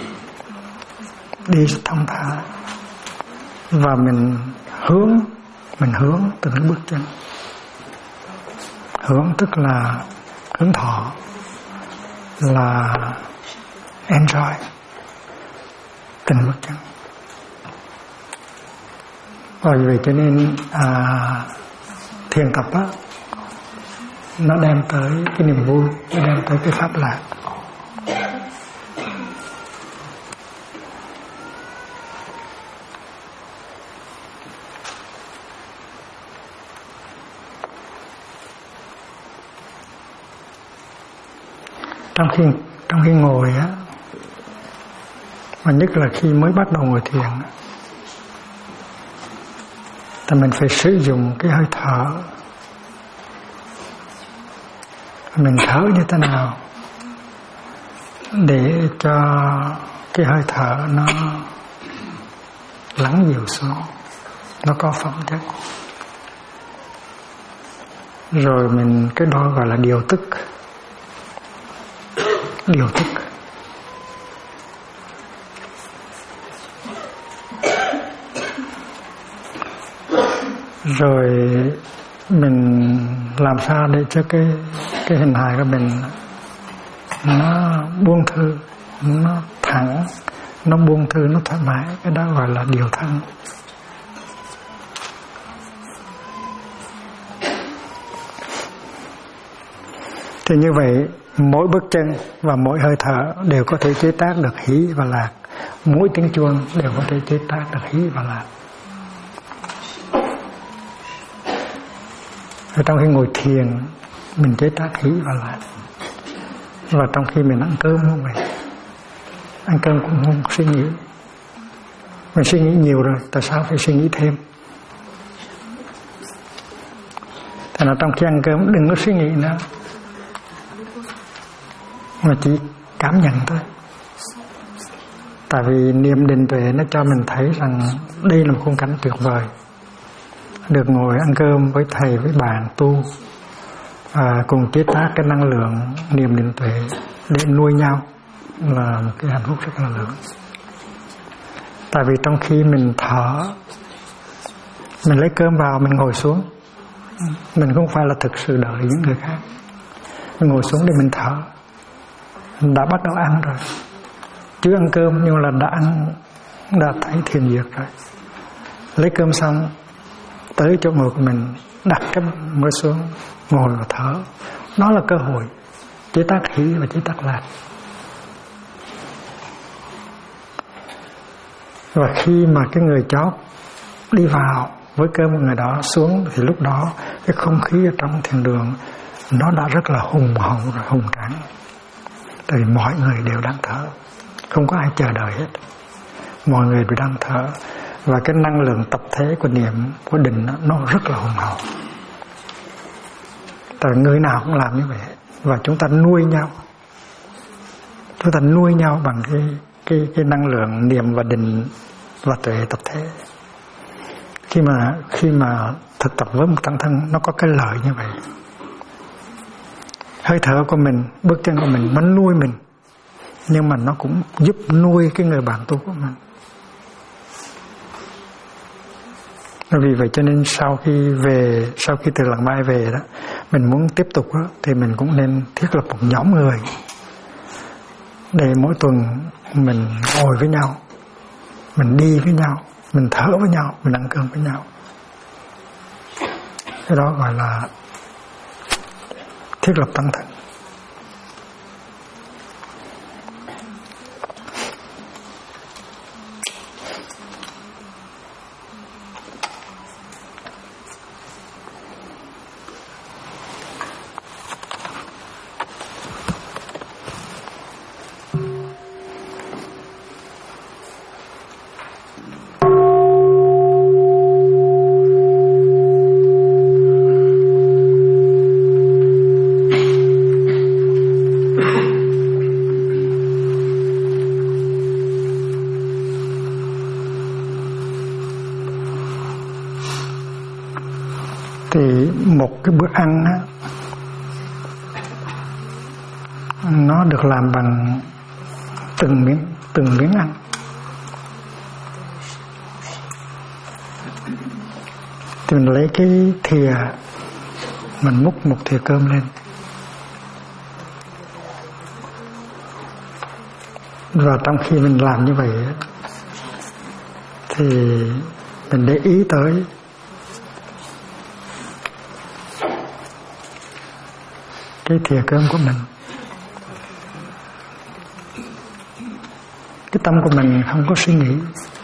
đi thông thả. Và mình hướng từng cái bước chân. Hướng tức là hướng thọ, là enjoy từng bước chân. Bởi vì cho nên thiền tập á, nó đem tới cái niềm vui, nó đem tới cái pháp lạc. Trong khi ngồi á, mà nhất là khi mới bắt đầu ngồi thiền, thì mình phải sử dụng cái hơi thở. Mình thở như thế nào để cho cái hơi thở nó lắng dịu xuống, nó có phẩm chất. Rồi mình cái đó gọi là điều tức. Rồi mình làm sao để cho cái hình hài của mình nó buông thư, nó thẳng, nó buông thư, nó thoải mái. Cái đó gọi là điều thân. Thì như vậy mỗi bước chân và mỗi hơi thở đều có thể chế tác được hỷ và lạc. Mỗi tiếng chuông đều có thể chế tác được hỷ và lạc. Ở trong khi ngồi thiền mình chế tác hỷ và lạc. Và trong khi mình ăn cơm không vậy, ăn cơm cũng không suy nghĩ. Mình suy nghĩ nhiều rồi, tại sao phải suy nghĩ thêm? Thế là trong khi ăn cơm đừng có suy nghĩ nữa, mà chỉ cảm nhận thôi. Tại vì niệm định tuệ nó cho mình thấy rằng đây là một khung cảnh tuyệt vời. Được ngồi ăn cơm với thầy, với bạn tu, cùng chế tác cái năng lượng niệm định tuệ để nuôi nhau là một cái hạnh phúc rất là lớn. Tại vì trong khi mình thở, mình lấy cơm vào, mình ngồi xuống, mình không phải là thực sự đợi những người khác. Mình ngồi xuống để mình thở. Mình đã bắt đầu ăn rồi, chưa ăn cơm nhưng là đã thấy thiền diệt rồi. Lấy cơm xong tới chỗ ngồi của mình, đặt cái mới xuống, ngồi và thở. Đó là cơ hội chế tác hỷ và chế tác lạc. Và khi mà cái người chót đi vào với cơm của người đó xuống, thì lúc đó cái không khí ở trong thiền đường nó đã rất là hùng hậu và hùng tráng. Tại vì mọi người đều đang thở, không có ai chờ đợi hết, mọi người đều đang thở. Và cái năng lượng tập thể của niệm, của định nó rất là hùng hậu. Tại vì người nào cũng làm như vậy. Và chúng ta nuôi nhau, chúng ta nuôi nhau bằng cái năng lượng niệm và định và tuệ tập thể. Khi mà thực tập với một tăng thân, nó có cái lợi như vậy. Hơi thở của mình, bước chân của mình, nó nuôi mình, nhưng mà nó cũng giúp nuôi cái người bạn tu của mình. Vì vậy cho nên sau khi từ Làng Mai về đó, mình muốn tiếp tục đó, thì mình cũng nên thiết lập một nhóm người để mỗi tuần mình ngồi với nhau, mình đi với nhau, mình thở với nhau, mình ăn cơm với nhau. Cái đó gọi là thiết lập tăng thân. Thì một cái bữa ăn á, nó được làm bằng từng miếng ăn. Thì mình lấy cái thìa, mình múc một thìa cơm lên, và trong khi mình làm như vậy á, thì mình để ý tới cái thìa cơm của mình. Cái tâm của mình không có suy nghĩ.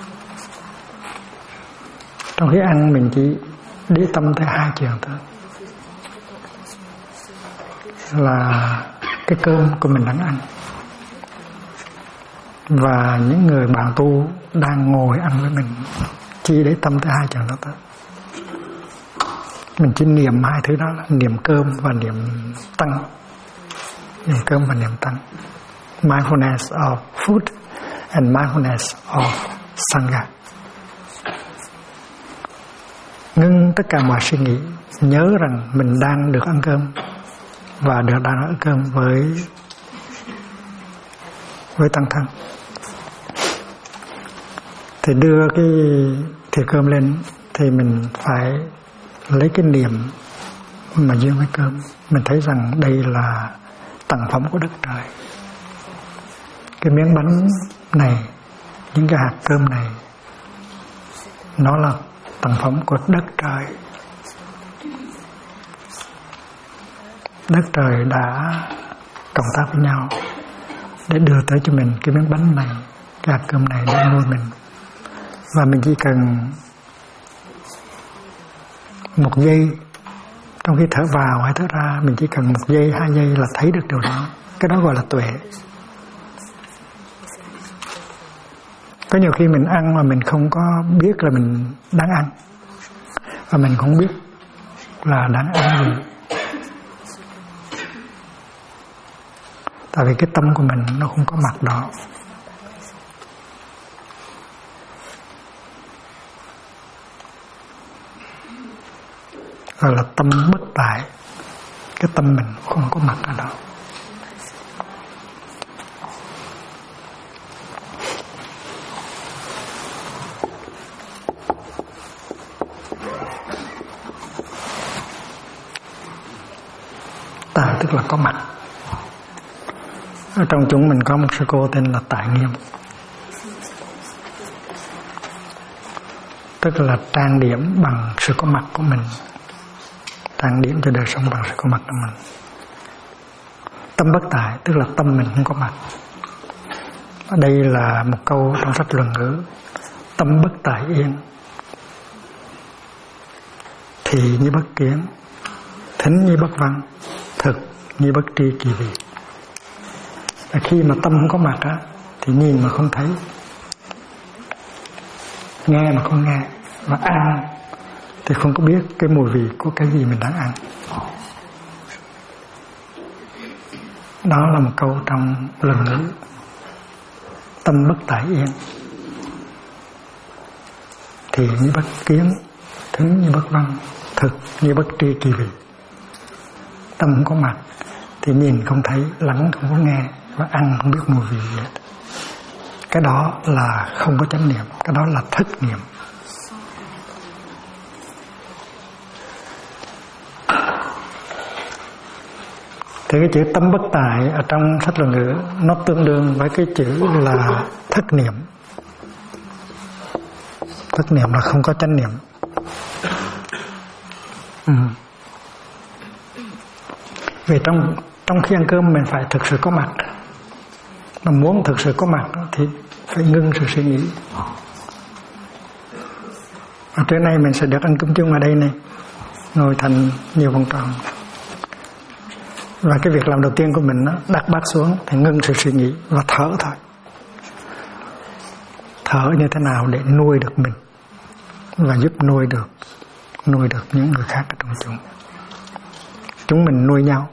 Trong khi ăn mình chỉ để tâm tới hai chuyện thôi, là cái cơm của mình đang ăn và những người bạn tu đang ngồi ăn với mình, chỉ để tâm tới hai chuyện đó thôi. Mình chỉ niệm hai thứ đó là niệm cơm và niệm tăng. Niệm cơm và niệm tăng. Mindfulness of food and mindfulness of sangha. Ngưng tất cả mọi suy nghĩ, nhớ rằng mình đang được ăn cơm và đang ăn cơm với tăng thân. Thì đưa cái thìa cơm lên thì mình phải lấy cái niệm mà duyên với cơm. Mình thấy rằng đây là tặng phẩm của đất trời. Cái miếng bánh này, những cái hạt cơm này, nó là tặng phẩm của đất trời. Đất trời đã cộng tác với nhau để đưa tới cho mình cái miếng bánh này, cái hạt cơm này để nuôi mình. Và mình chỉ cần một giây, trong khi thở vào hay thở ra, mình chỉ cần 1 giây, 2 giây là thấy được điều đó. Cái đó gọi là tuệ. Có nhiều khi mình ăn mà mình không có biết là mình đang ăn, và mình không biết là đang ăn gì. Tại vì cái tâm của mình nó không có mặt đó. Gọi là tâm bất tại. Cái tâm mình không có mặt ở đó. Tại tức là có mặt. Ở trong chúng mình có một sư cô tên là Tại Nghiêm, tức là trang điểm bằng sự có mặt của mình, trang điểm cho đời sống bằng sự có mặt của mình. Tâm bất tại tức là tâm mình không có mặt. Ở đây là một câu trong sách Luận Ngữ: tâm bất tại yên, thì như bất kiến, thính như bất văn, thực như bất tri kỳ vị. Khi mà tâm không có mặt á, thì nhìn mà không thấy, nghe mà không nghe, và ăn thì không có biết cái mùi vị của cái gì mình đang ăn. Đó là một câu trong Luận Ngữ: tâm bất tại yên, thì như bất kiến, thính như bất văn, thực như bất tri kỳ vị. Tâm không có mặt thì nhìn không thấy, lắng không có nghe, và ăn không biết mùi vị gì hết. Cái đó là không có chánh niệm, cái đó là thất niệm. Thì cái chữ tâm bất tại ở trong sách Luận Ngữ nó tương đương với cái chữ là thất niệm. Thất niệm là không có chánh niệm. Vì trong khi ăn cơm mình phải thực sự có mặt. Mà muốn thực sự có mặt thì phải ngưng sự suy nghĩ. Và trưa nay mình sẽ được ăn cơm chung ở đây này, ngồi thành nhiều vòng tròn. Và cái việc làm đầu tiên của mình đó, đặt bát xuống thì ngưng sự suy nghĩ và thở thôi. Thở như thế nào để nuôi được mình và giúp nuôi được những người khác ở trong chúng. Chúng mình nuôi nhau.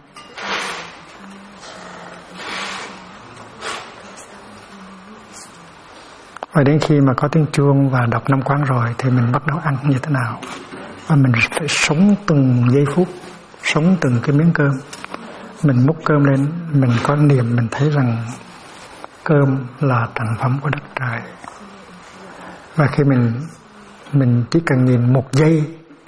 Và đến khi mà có tiếng chuông và đọc năm quán rồi thì mình bắt đầu ăn như thế nào. Và mình phải sống từng giây phút, sống từng cái miếng cơm. Mình múc cơm lên, mình có niềm, mình thấy rằng cơm là sản phẩm của đất trời. Và khi mình chỉ cần nhìn 1 giây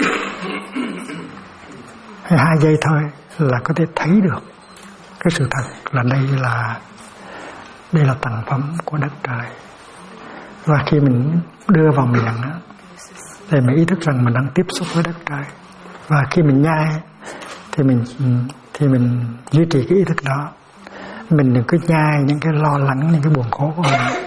hay 2 giây thôi là có thể thấy được cái sự thật là đây là sản phẩm của đất trời. Và khi mình đưa vào miệng thì mình ý thức rằng mình đang tiếp xúc với đất trời. Và khi mình nhai thì mình duy trì cái ý thức đó. Mình đừng cứ nhai những cái lo lắng, những cái buồn khổ của mình.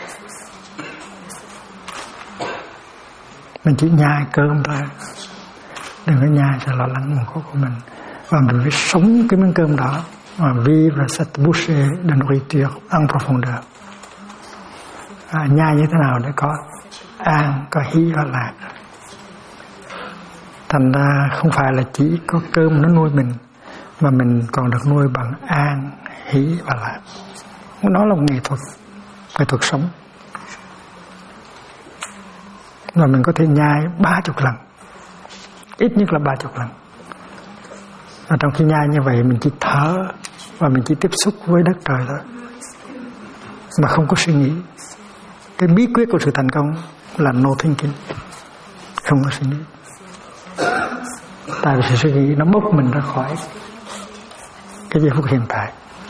Mình chỉ nhai cơm thôi, đừng có nhai sự lo lắng buồn khổ của mình. Và mình phải sống cái miếng cơm đó, vivre cette bouchée de nourriture en profondeur. Nhai như thế nào để có an, có hỷ và lạc. Thành ra không phải là chỉ có cơm nó nuôi mình, mà mình còn được nuôi bằng an, hỷ và lạc. Nó là một nghệ thuật sống. Và mình có thể nhai 30 lần, ít nhất là 30 lần. Và trong khi nhai như vậy mình chỉ thở và mình chỉ tiếp xúc với đất trời thôi, mà không có suy nghĩ. Cái bí quyết của sự thành công là no thinking, không có suy nghĩ. Tại vì sự suy nghĩ nó bốc mình ra khỏi cái giây phút hiện tại.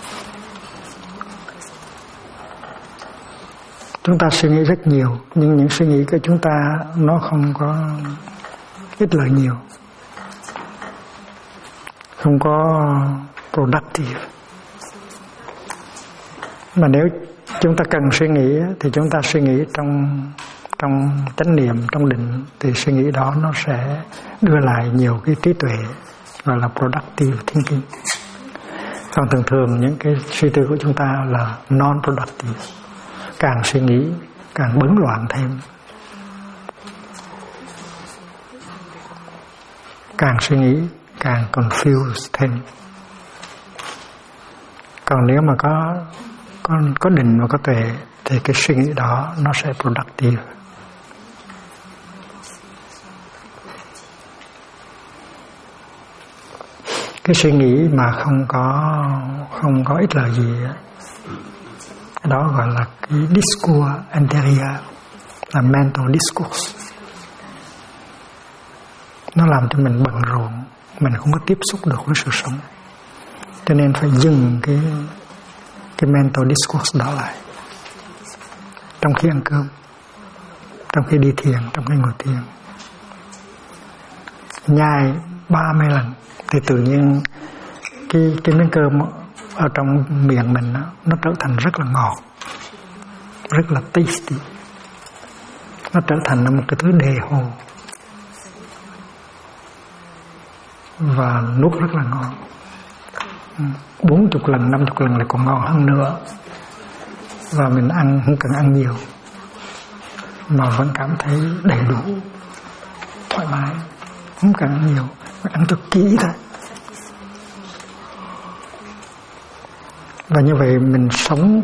Chúng ta suy nghĩ rất nhiều, nhưng những suy nghĩ của chúng ta nó không có ích lợi nhiều, không có productive. Mà nếu chúng ta cần suy nghĩ thì chúng ta suy nghĩ trong chánh niệm, trong định, thì suy nghĩ đó nó sẽ đưa lại nhiều cái trí tuệ, gọi là productive thinking. Còn thường thường những cái suy tư của chúng ta là non-productive. Càng suy nghĩ càng bấn loạn thêm, càng suy nghĩ càng confuse thêm. Còn nếu mà có định và có tuệ thì cái suy nghĩ đó nó sẽ productive. Cái suy nghĩ mà không có ích lợi gì đó gọi là cái discours intérieur, là mental discourse. Nó làm cho mình bận rộn, mình không có tiếp xúc được với sự sống. Cho nên phải dừng cái mental discourse đó lại. Trong khi ăn cơm, trong khi đi thiền, trong khi ngồi thiền, nhai 30 lần thì tự nhiên cái miếng cơm ở trong miệng mình nó trở thành rất là ngọt, rất là tasty. Nó trở thành một cái thứ đề hồ và nuốt rất là ngon. 40 lần, 50 lần là còn ngon hơn nữa. Và mình ăn không cần ăn nhiều mà vẫn cảm thấy đầy đủ, thoải mái, không cần ăn nhiều, phải ăn cho kỹ thôi. Và như vậy mình sống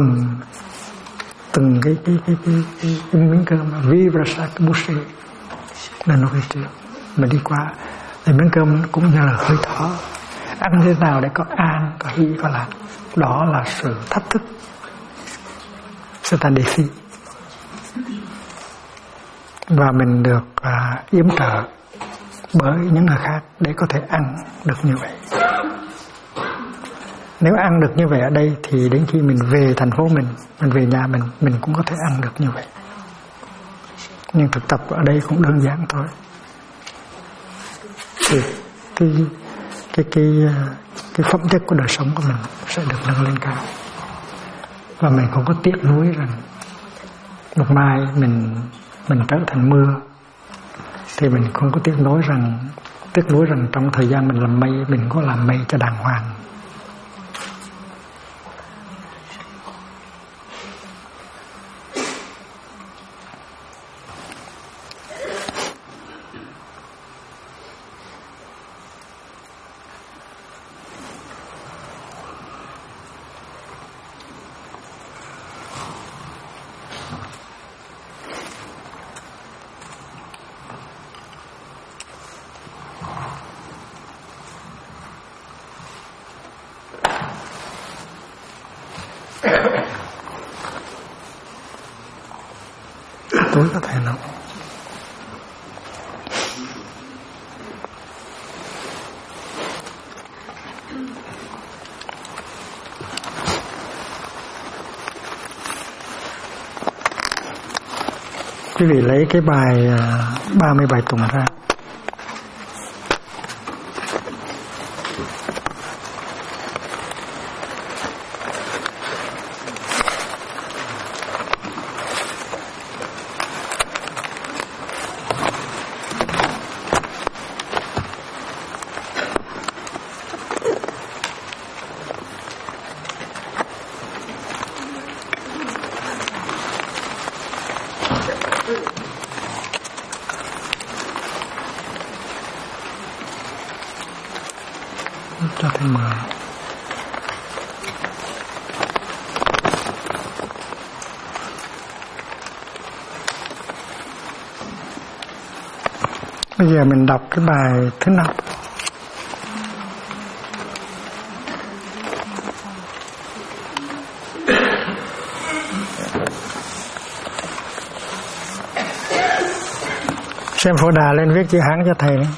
từng cái miếng cơm, vivre chaque bouchée de nourriture mà đi qua. Thì miếng cơm cũng như là hơi thở. Ăn thế nào để có an, có hỷ và lạc. Đó là sự thách thức, c'est un défi. Và mình được yểm trợ bởi những người khác để có thể ăn được như vậy. Nếu ăn được như vậy ở đây thì đến khi mình về thành phố mình về nhà mình cũng có thể ăn được như vậy. Nhưng thực tập ở đây cũng đơn giản thôi. Thì cái phẩm chất của đời sống của mình sẽ được nâng lên cao. Và mình không có tiếc nuối rằng một mai mình trở thành mưa, thì mình không có tiếc nuối rằng trong thời gian mình làm mây, mình có làm mây cho đàng hoàng. Tối có thể nấu. Quý vị lấy cái bài 37 tuần ra. Cho thêm mờ. Bây giờ mình đọc cái bài thứ 5. Xem Phổ Đà lên viết chữ Hán cho thầy đấy.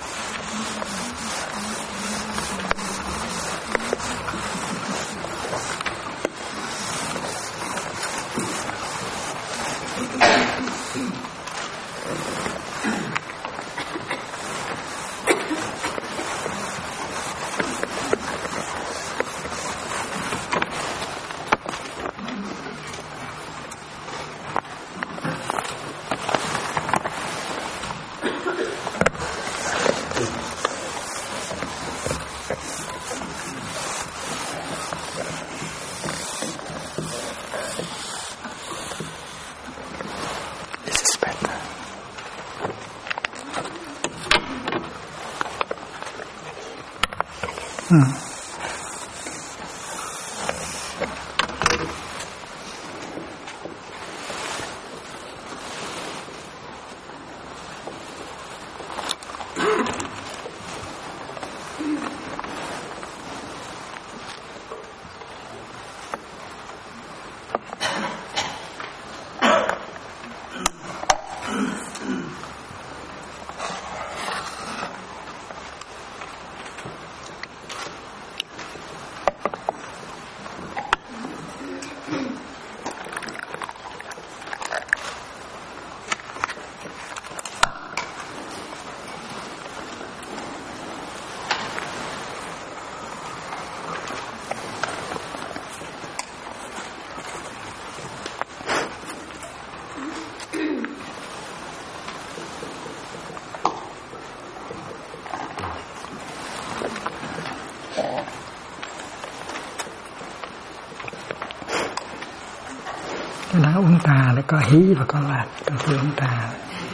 Cái lá uống trà nó có hí và có lạc trong khi uống trà.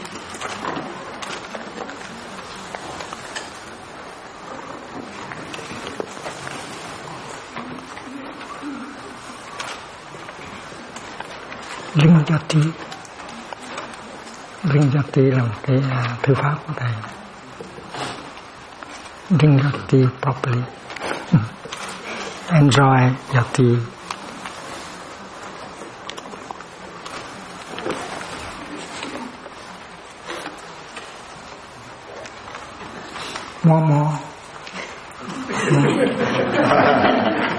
Rinjati là một cái thư pháp của thầy. Rinjati properly. Enjoy Yati. More.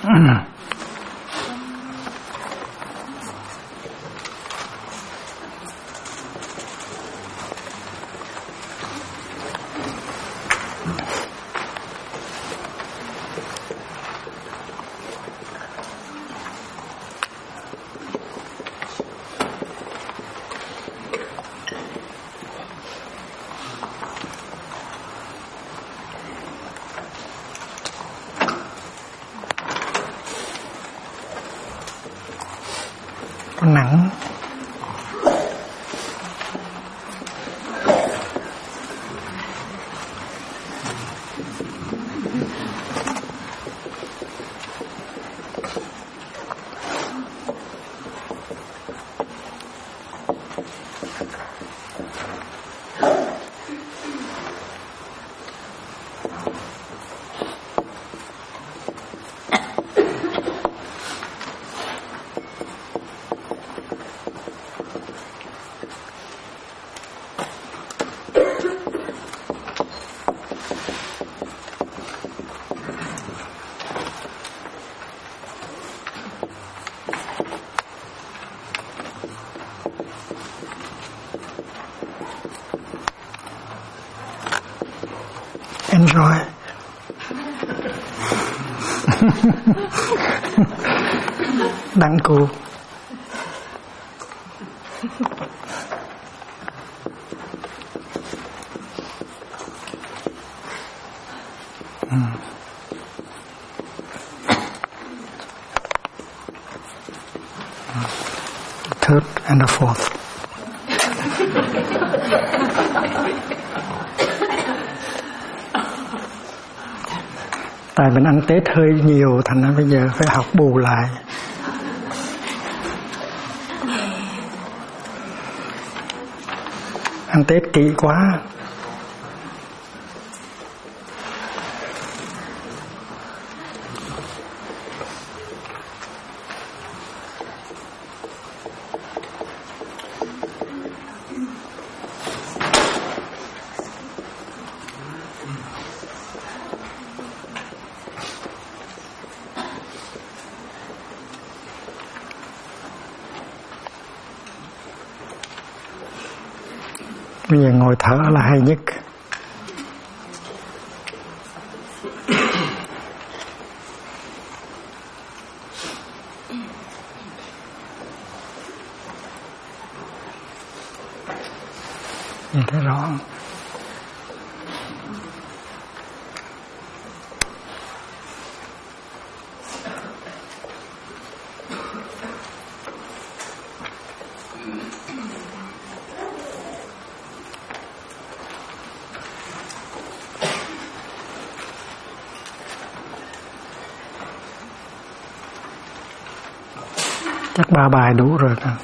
nặng. Enjoy. Đặng cù. Third and the fourth. Tại mình ăn Tết hơi nhiều, thành ra bây giờ phải học bù lại. Ăn Tết kỹ quá. Bây giờ ngồi thở là hay nhất. Nhìn thấy rõ. Chắc 3 bài đủ rồi đó.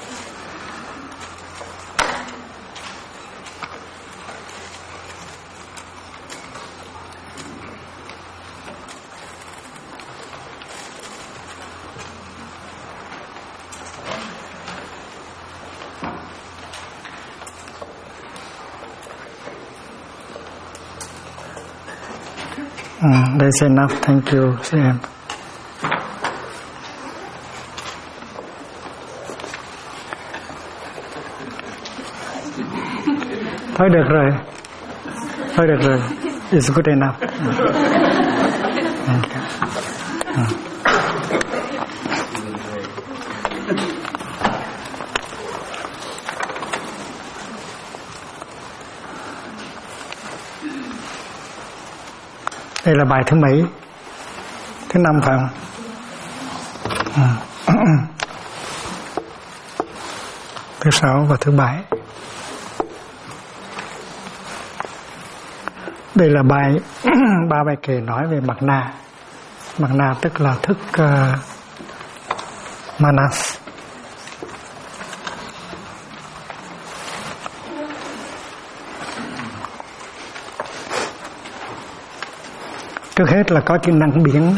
That's enough, thank you, Sam. Thôi được rồi. Thôi được rồi. It's good enough. Đây là bài thứ mấy? Thứ 5 phải không? Thứ 6 và thứ 7. Đây là bài 3 bài kệ nói về Mạt Na. Mạt Na tức là thức Manas. Trước hết là có chữ năng biến.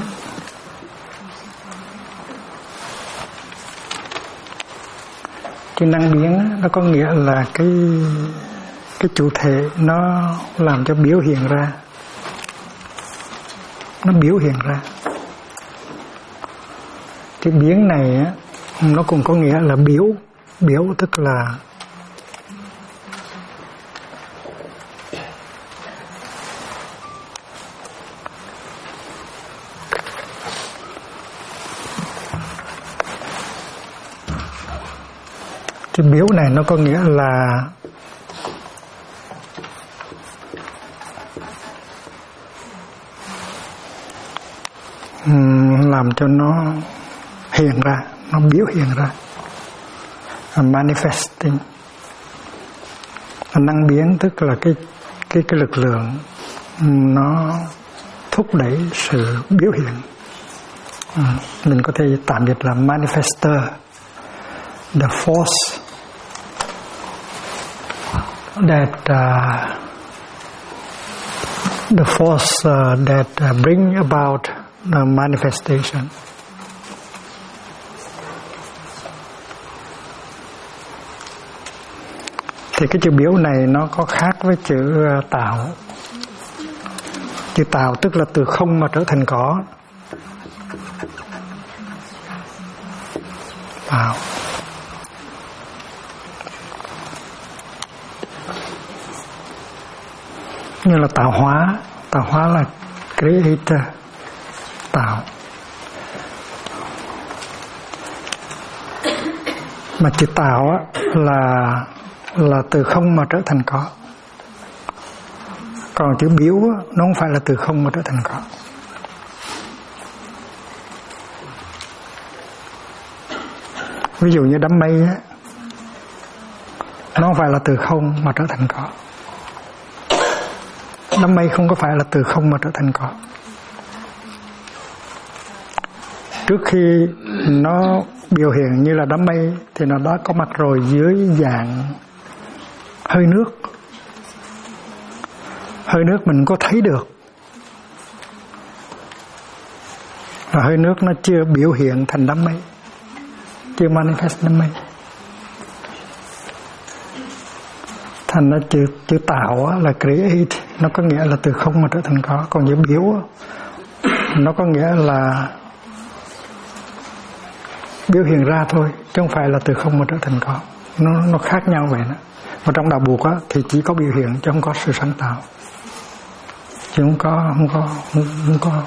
Chữ năng biến nó có nghĩa là cái chủ thể nó làm cho biểu hiện ra. Nó biểu hiện ra. Cái biến này á, nó cũng có nghĩa là biểu. Biểu tức là cái biểu này nó có nghĩa là làm cho nó hiện ra, nó biểu hiện ra, manifesting. Năng biến tức là cái lực lượng nó thúc đẩy sự biểu hiện. Mình có thể tạm dịch là manifester, the force that bring about the manifestation. Thì cái chữ biểu này nó có khác với chữ tạo. Chữ tạo tức là từ không mà trở thành có. Tạo. Như là tạo hóa là creator, tạo. Mà chữ tạo á, là từ không mà trở thành có. Còn chữ biểu á, nó không phải là từ không mà trở thành có. Ví dụ như đám mây á, nó không phải là từ không mà trở thành có. Đám mây không có phải là từ không mà trở thành có. Trước khi nó biểu hiện như là đám mây thì nó đã có mặt rồi dưới dạng hơi nước. Hơi nước mình có thấy được, và hơi nước nó chưa biểu hiện thành đám mây, chưa manifest đám mây. Thành ra chữ tạo là create, nó có nghĩa là từ không mà trở thành có. Còn chữ biểu nó có nghĩa là biểu hiện ra thôi, chứ không phải là từ không mà trở thành có. Nó khác nhau vậy đó. Mà trong đạo Buộc á, thì chỉ có biểu hiện chứ không có sự sáng tạo, chứ không có.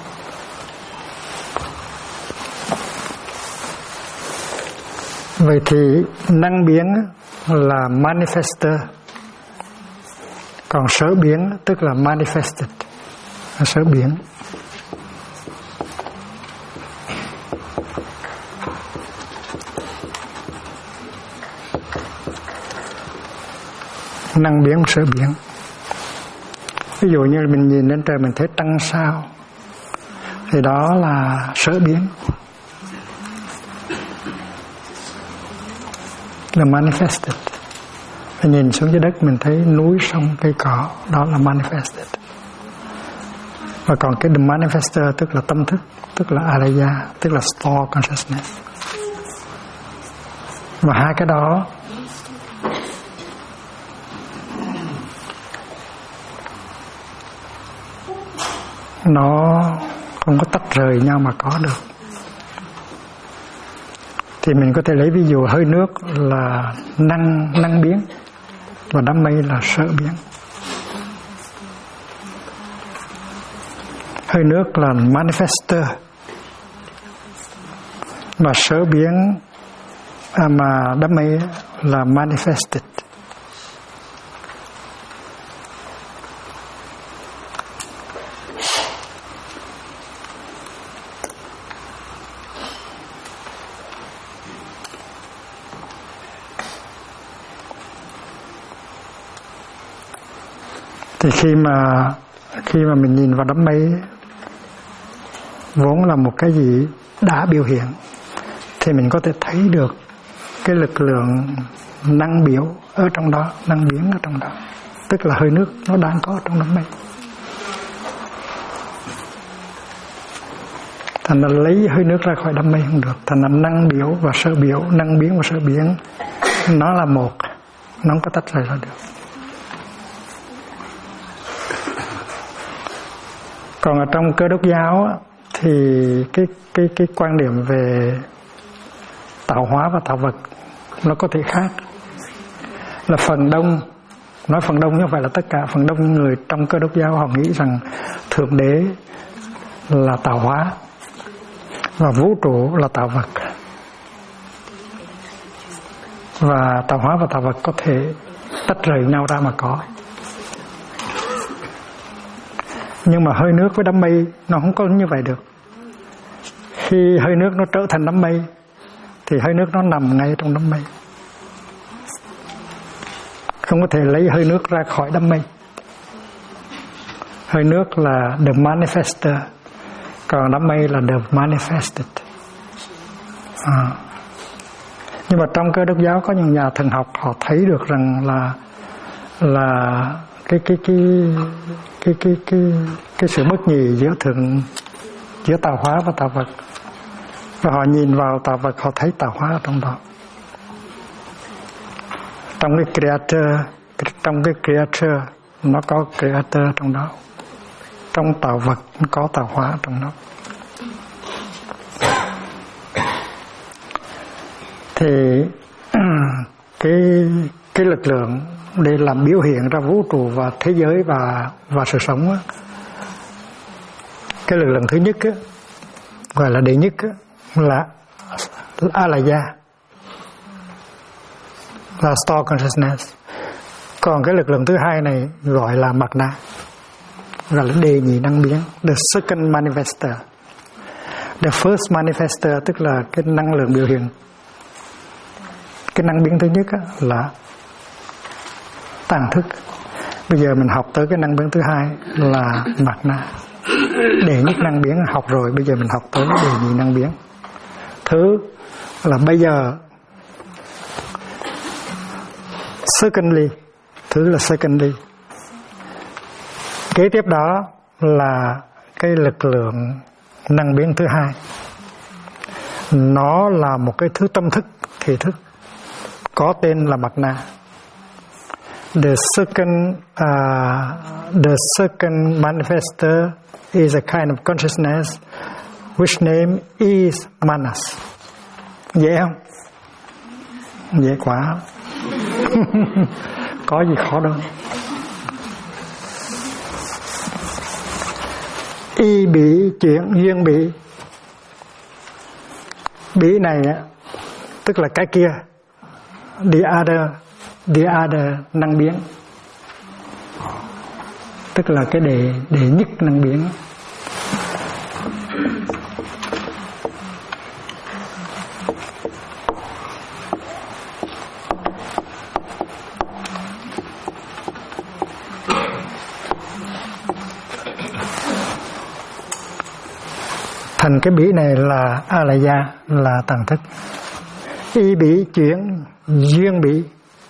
Vậy thì năng biến là manifester, còn sở biến tức là manifested, sở biến. Năng biến, sở biến. Ví dụ như mình nhìn lên trời mình thấy trăng sao, thì đó là sở biến, là manifested. Mình nhìn xuống dưới đất mình thấy núi sông cây cỏ, đó là manifested. Và còn cái the manifester tức là tâm thức, tức là alaya, tức là store consciousness. Và hai cái đó nó không có tách rời nhau mà có được. Thì mình có thể lấy ví dụ hơi nước là năng biến, và đám mây là sở biến. Hơi nước là manifester, và sở biến mà đám mây là manifested. Thì khi mà mình nhìn vào đám mây vốn là một cái gì đã biểu hiện, thì mình có thể thấy được cái lực lượng năng biểu ở trong đó, năng biến ở trong đó, tức là hơi nước nó đang có trong đám mây. Thành ra lấy hơi nước ra khỏi đám mây không được. Thành ra năng biểu và sở biểu, năng biến và sở biến nó là một, nó không có tách rời ra được. Còn ở trong Cơ Đốc giáo thì cái quan điểm về tạo hóa và tạo vật nó có thể khác. Là phần đông, nói phần đông không phải là tất cả, phần đông người trong Cơ Đốc giáo họ nghĩ rằng Thượng Đế là tạo hóa và vũ trụ là tạo vật, và tạo hóa và tạo vật có thể tách rời nhau ra mà có. Nhưng mà hơi nước với đám mây nó không có như vậy được. Khi hơi nước nó trở thành đám mây thì hơi nước nó nằm ngay trong đám mây, không có thể lấy hơi nước ra khỏi đám mây. Hơi nước là the manifester, còn đám mây là the manifested. Nhưng mà trong Cơ Đốc giáo có những nhà thần học họ thấy được rằng là cái sự bất nhì giữa tạo hóa và tạo vật, và họ nhìn vào tạo vật họ thấy tạo hóa ở trong đó. Trong cái creator nó có creator trong đó, trong tạo vật nó có tạo hóa trong đó. Thì cái lực lượng để làm biểu hiện ra vũ trụ và thế giới và sự sống á, cái lực lượng thứ nhất á, gọi là đệ nhất á, là Alaya, là Star Consciousness. Còn cái lực lượng thứ hai này gọi là Magna, gọi là đề nhị năng biến, the second manifester. The first manifester tức là cái năng lượng biểu hiện. Cái năng biến thứ nhất á, là tàng thức. Bây giờ mình học tới cái năng biến thứ hai là Magna. Đệ nhất năng biến học rồi, bây giờ mình học tới đề nhị năng biến. Thứ là bây giờ secondly, thứ là secondly. Kế tiếp đó là cái lực lượng năng biến thứ hai. Nó là một cái thứ tâm thức, thể thức, có tên là Magna. The second manifester is a kind of consciousness which name is Manas. Dễ không? Dễ quá. Có gì khó đâu. Y bị chuyển duyên bị. Bị này tức là cái kia. The other năng biến, tức là cái đệ nhất năng biến. Thành cái bỉ này là Alaya, là tàng thức. Y bỉ chuyển duyên bỉ,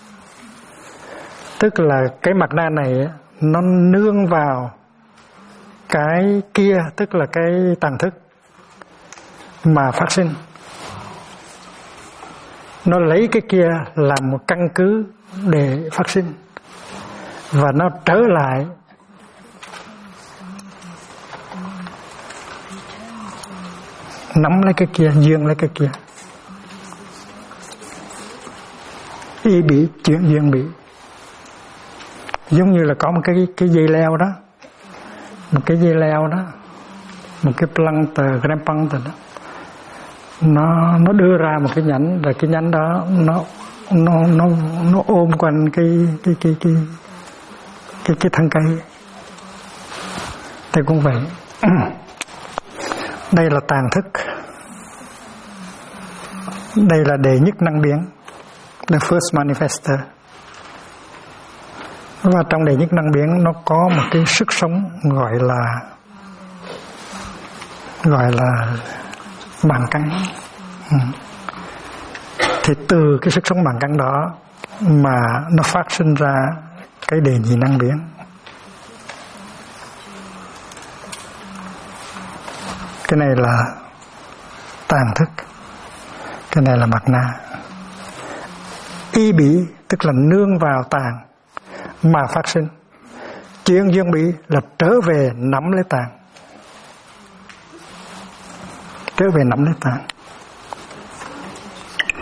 tức là cái mặt na này nó nương vào cái kia, tức là cái tàng thức mà phát sinh. Nó lấy cái kia làm một căn cứ để phát sinh, và nó trở lại nắm lấy cái kia, duyên lấy cái kia. Y bị chuyển duyên bị, giống như là có một cái dây leo đó, một cái dây leo đó, một cái planter, grandplanter đó, nó đưa ra một cái nhánh, rồi cái nhánh đó nó ôm quanh cái thân cây. Thì cũng vậy. Đây là tàng thức, đây là đệ nhất năng biến, the first manifester. Và trong đệ nhất năng biến nó có một cái sức sống gọi là bản căn. Thì từ cái sức sống bản căn đó mà nó phát sinh ra cái đệ nhị năng biến. Cái này là tàng thức, cái này là Magna. Y bỉ tức là nương vào tàng mà phát sinh. Chuyển duyên bỉ là trở về nắm lấy tàng, trở về nắm lấy tàng.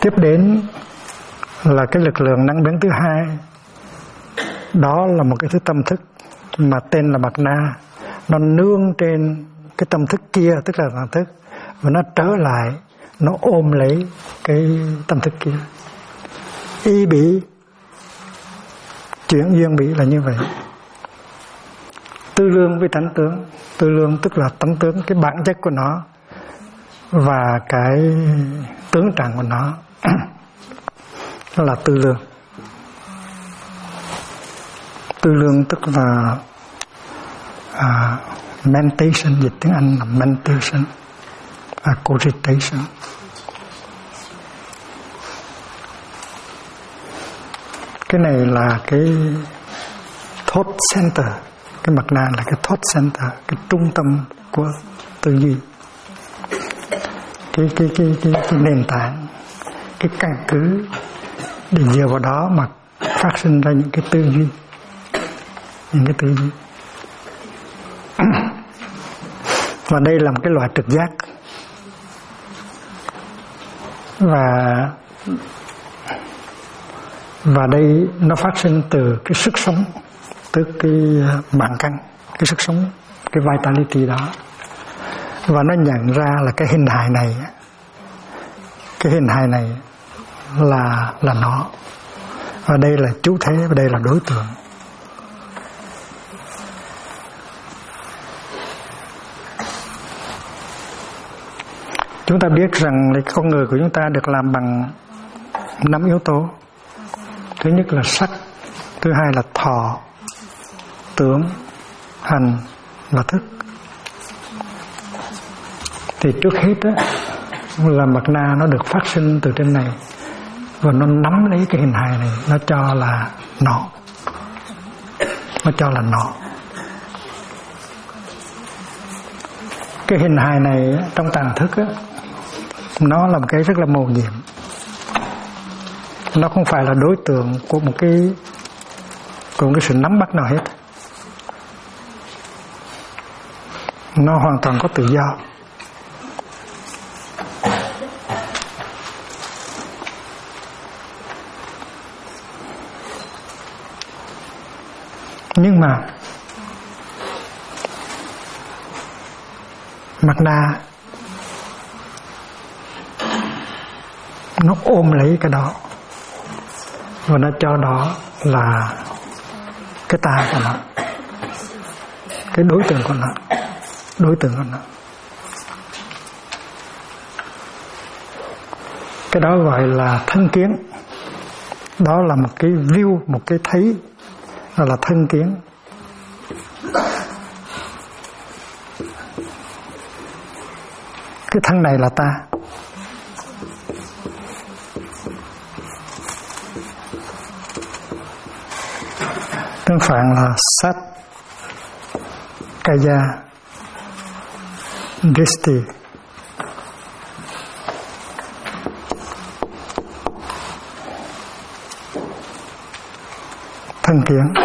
Tiếp đến là cái lực lượng năng biến thứ hai, đó là một cái thứ tâm thức mà tên là Mạt Na. Nó nương trên cái tâm thức kia, tức là tâm thức, và nó trở lại, nó ôm lấy cái tâm thức kia. Y bỉ, chuyển duyên bỉ là như vậy. Tư lương với tánh tướng. Tư lương tức là tánh tướng, cái bản chất của nó và cái tướng trạng của nó đó là tư lương. Tư lương tức là mentation, dịch tiếng Anh là mentation, cogitation. Cái này là cái thought center. Cái Mạt Na là cái thought center, cái trung tâm của tư duy, cái nền tảng, cái căn cứ để dựa vào đó mà phát sinh ra những cái tư duy, những cái tư duy. Và đây là một cái loại trực giác, và đây nó phát sinh từ cái sức sống, từ cái bản căn, cái sức sống, cái vitality đó. Và nó nhận ra là cái hình hài này, cái hình hài này là nó, và đây là chủ thể, và đây là đối tượng. Chúng ta biết rằng là con người của chúng ta được làm bằng 5 yếu tố. Thứ nhất là sắc, thứ hai là thọ, tưởng, hành và thức. Thì trước hết á, là Mạt Na nó được phát sinh từ trên này, và nó nắm lấy cái hình hài này, nó cho là nó, nó cho là nó. Cái hình hài này trong tàng thức á, nó là một cái rất là mầu nhiệm. Nó không phải là đối tượng của một cái sự nắm bắt nào hết. Nó hoàn toàn có tự do. Nhưng mà Mạt Na nó ôm lấy cái đó, và nó cho đó là cái ta của nó, cái đối tượng của nó, đối tượng của nó. Cái đó gọi là thân kiến. Đó là một cái view, một cái thấy, đó là thân kiến. Cái thân này là ta. Tương phản là sát, kaya, dristi. Thân kiến.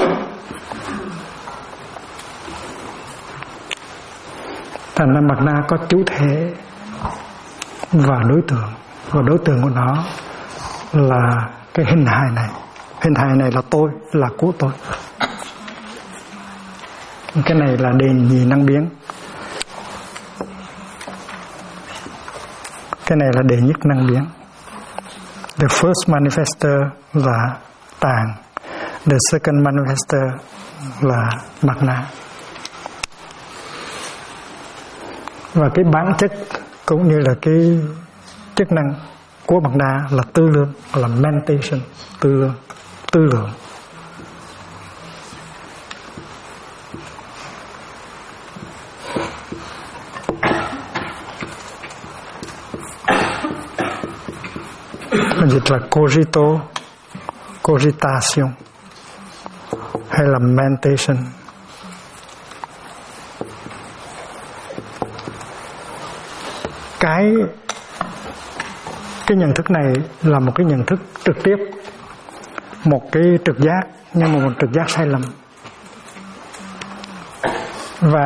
Thành ra Mạt Na có chủ thể và đối tượng, và đối tượng của nó là cái hình hài này. Hình hài này là tôi, là của tôi. Cái này là đền nhì năng biến. Cái này là đệ nhất năng biến. The first manifester là tàng. The second manifester là Mạt Na. Và cái bản chất cũng như là cái chức năng của Mạt Na là tư lương, là mentation, tư lương, tư lượng. Dịch là cogito, cogitation hay là mentation. Cái nhận thức này là một cái nhận thức trực tiếp, một cái trực giác, nhưng mà một trực giác sai lầm. Và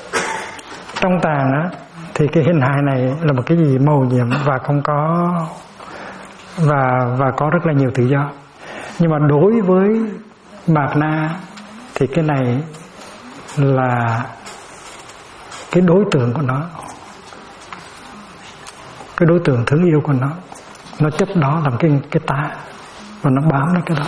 trong tàng á, thì cái hình hài này là một cái gì màu nhiệm và không có và có rất là nhiều tự do. Nhưng mà đối với Mạt Na thì cái này là cái đối tượng của nó, cái đối tượng thương yêu của nó chấp đó làm cái ta và nó bám lấy cái đó.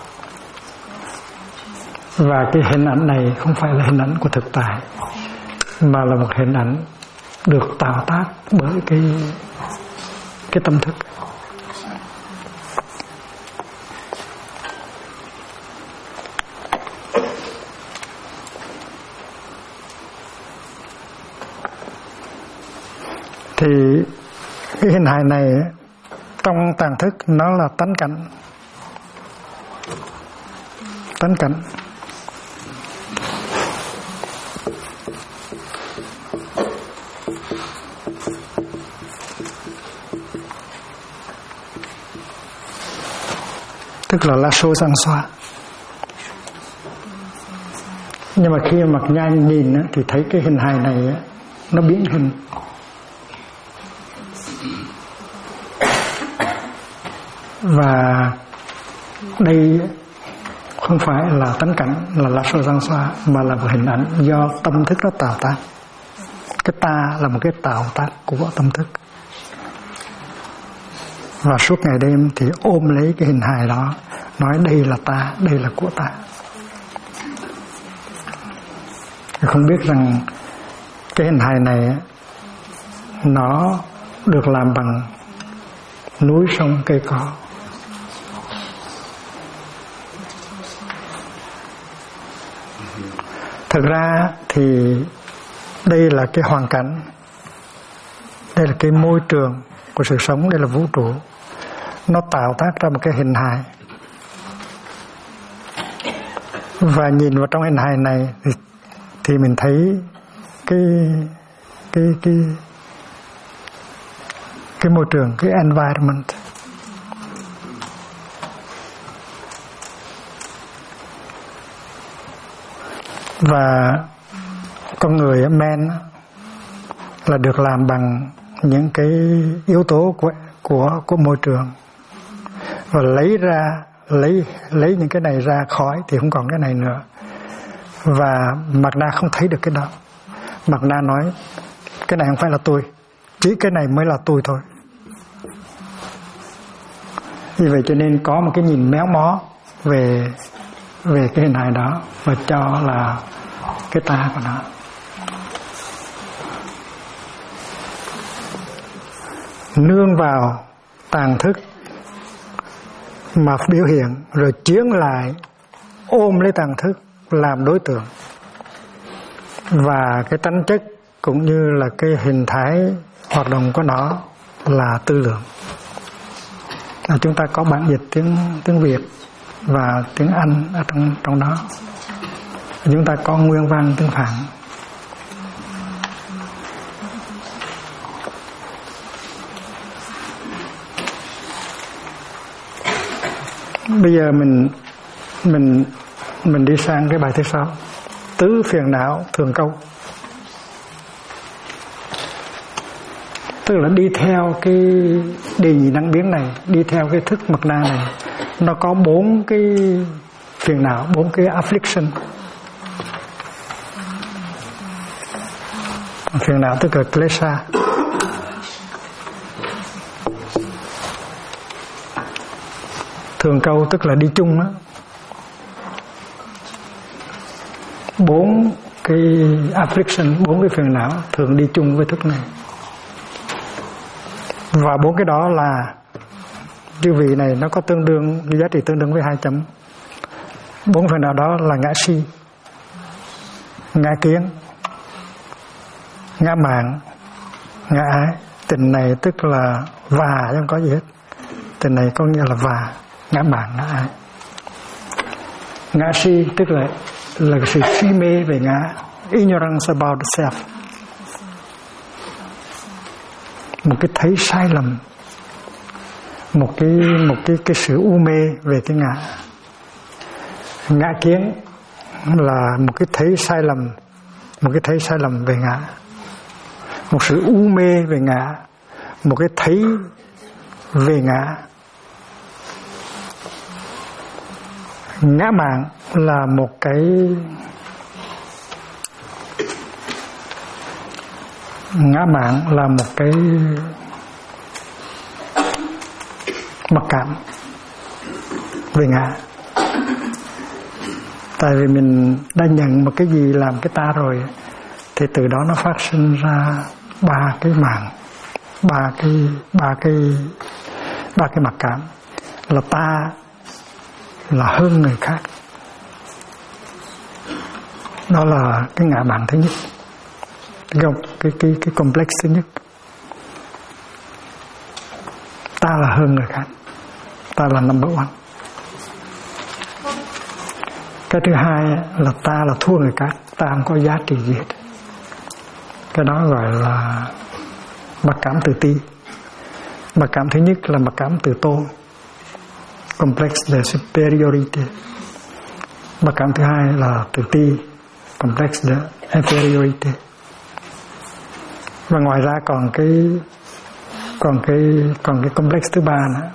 Và cái hình ảnh này không phải là hình ảnh của thực tại, mà là một hình ảnh được tạo tác bởi cái tâm thức. Thì cái hình hài này trong tàng thức nó là tánh cảnh. Tánh cảnh. Tức là số sang xoa. Nhưng mà khi mà Nha nhìn thì thấy cái hình hài này nó biến hình. Và đây không phải là tánh cảnh, là số sang xoa, mà là một hình ảnh do tâm thức nó tạo tác. Cái ta là một cái tạo tác của tâm thức. Và suốt ngày đêm thì ôm lấy cái hình hài đó, nói đây là ta, đây là của ta. Không biết rằng cái hình hài này nó được làm bằng núi sông cây cỏ. Thực ra thì đây là cái hoàn cảnh, đây là cái môi trường của sự sống, đây là vũ trụ. Nó tạo tác ra một cái hình hài. Và nhìn vào trong hình hài này thì mình thấy cái môi trường, cái environment. Và con người man là được làm bằng những cái yếu tố của môi trường, và lấy những cái này ra khỏi thì không còn cái này nữa. Và Mạt Na không thấy được cái đó. Mạt Na nói cái này không phải là tôi, chỉ cái này mới là tôi thôi. Vì vậy cho nên có một cái nhìn méo mó về cái hình hài đó, và cho là cái ta của nó. Nương vào tàng thức mà biểu hiện, rồi chuyển lại ôm lấy tàng thức làm đối tượng. Và cái tánh chất cũng như là cái hình thái hoạt động của nó là tư lượng. Chúng ta có bản dịch tiếng Việt và tiếng Anh ở trong đó. Chúng ta có nguyên văn tiếng Phạn. Bây giờ mình đi sang cái bài thứ 6, tứ phiền não thường câu. Tức là đi theo cái đề nhị năng biến này, đi theo cái thức Mạt Na này, nó có 4 cái phiền não, 4 cái affliction. Phiền não tức là klesha. Thường câu tức là đi chung đó. 4 cái affliction, 4 cái phiền não thường đi chung với thức này. Và 4 cái đó là chư vị này nó có tương đương, giá trị tương đương với 2 chấm. 4 phiền não đó là ngã si, ngã kiến, ngã mạn, ngã ái. Tình này tức là và chứ không có gì hết. Tình này có nghĩa là và, ngã mạn, ngã ái. Ngã si tức là sự si mê về ngã, ignorance about the self. Một cái thấy sai lầm, một cái sự u mê về cái ngã. Ngã kiến là một cái thấy sai lầm về ngã, một sự u mê về ngã, một cái thấy về ngã Ngã mạn là một cái mặc cảm về ngã. Tại vì mình đã nhận một cái gì làm cái ta rồi, thì từ đó nó phát sinh ra ba cái mặc cảm. Là ta là hơn người khác. Đó là cái ngã mạn thứ nhất, cái complex thứ nhất. Ta là hơn người khác, ta là number one. Cái thứ hai là ta là thua người khác, ta không có giá trị gì hết. Cái đó gọi là mặc cảm tự ti. Mặc cảm thứ nhất là mặc cảm tự tôn, complex de superiority. Mặc cảm thứ hai là tự ti, complex de inferiority. Và ngoài ra còn cái complex thứ ba nữa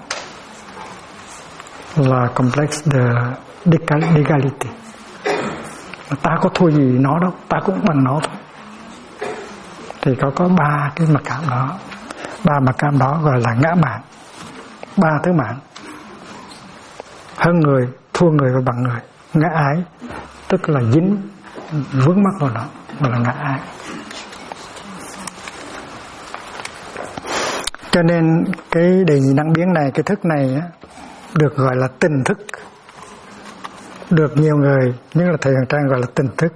là complex de equality. Ta có thua gì nó đâu, ta cũng bằng nó thôi. Thì có ba cái mặc cảm đó. Ba mặc cảm đó gọi là ngã mạn. Ba thứ mạn: hơn người, thua người và bằng người. Ngã ái tức là dính vướng mắc vào nó, gọi là ngã ái. Cho nên cái đề nhị năng biến này, cái thức này á, được gọi là tình thức. Được nhiều người, nhất là thầy Huyền Trang, gọi là tình thức.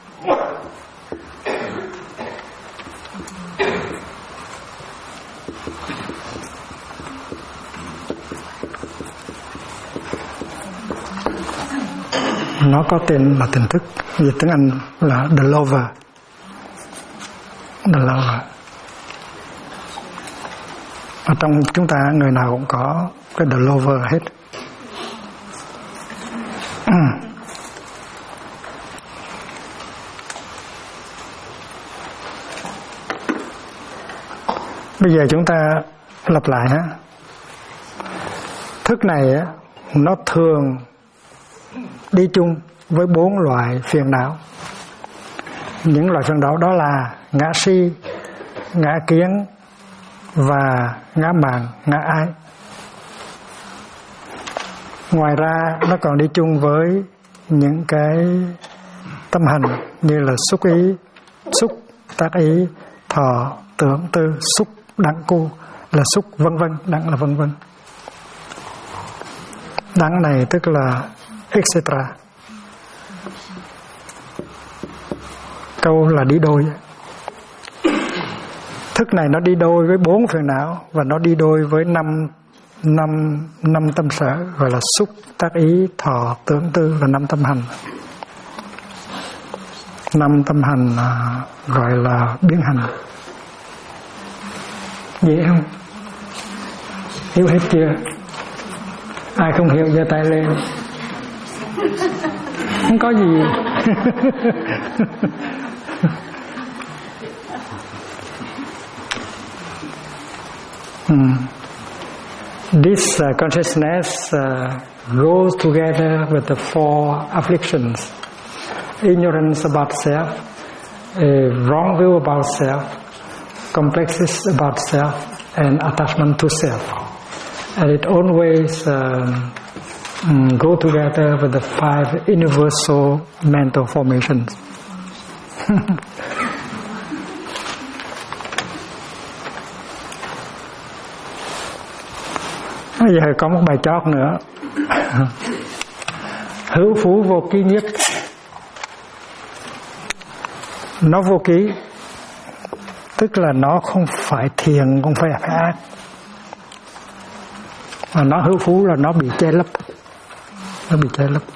Nó có tên là tình thức, dịch tiếng Anh là the lover. The lover. Ở trong chúng ta người nào cũng có cái the lover hết. Bây giờ chúng ta lặp lại ha. Thức này á, nó thường đi chung với 4 loại phiền não. Những loại phiền não đó là ngã si, ngã kiến và ngã mạn, ngã ái. Ngoài ra nó còn đi chung với những cái tâm hành như là xúc ý, xúc, tác ý, thọ, tưởng, tư, xúc, đẳng, cu là xúc, vân vân, đẳng là vân vân. Đẳng này tức là etc. Câu là đi đôi. Thức này nó đi đôi với 4 phiền não và nó đi đôi với năm tâm sở, gọi là xúc, tác ý, thọ, tưởng, tư và 5 tâm hành. 5 tâm hành gọi là biến hành. Dễ không? Hiểu hết chưa? Ai không hiểu giơ tay lên. Không có gì. This consciousness goes together with the 4 afflictions: ignorance about self, a wrong view about self, complexes about self, and attachment to self. And it always go together with the 5 universal mental formations. Bây giờ có một bài chót nữa. Hữu phú vô ký nhất. Nó vô ký tức là nó không phải thiện, không phải ác. Mà nó hữu phú là nó bị che lấp. Nó bị che lấp.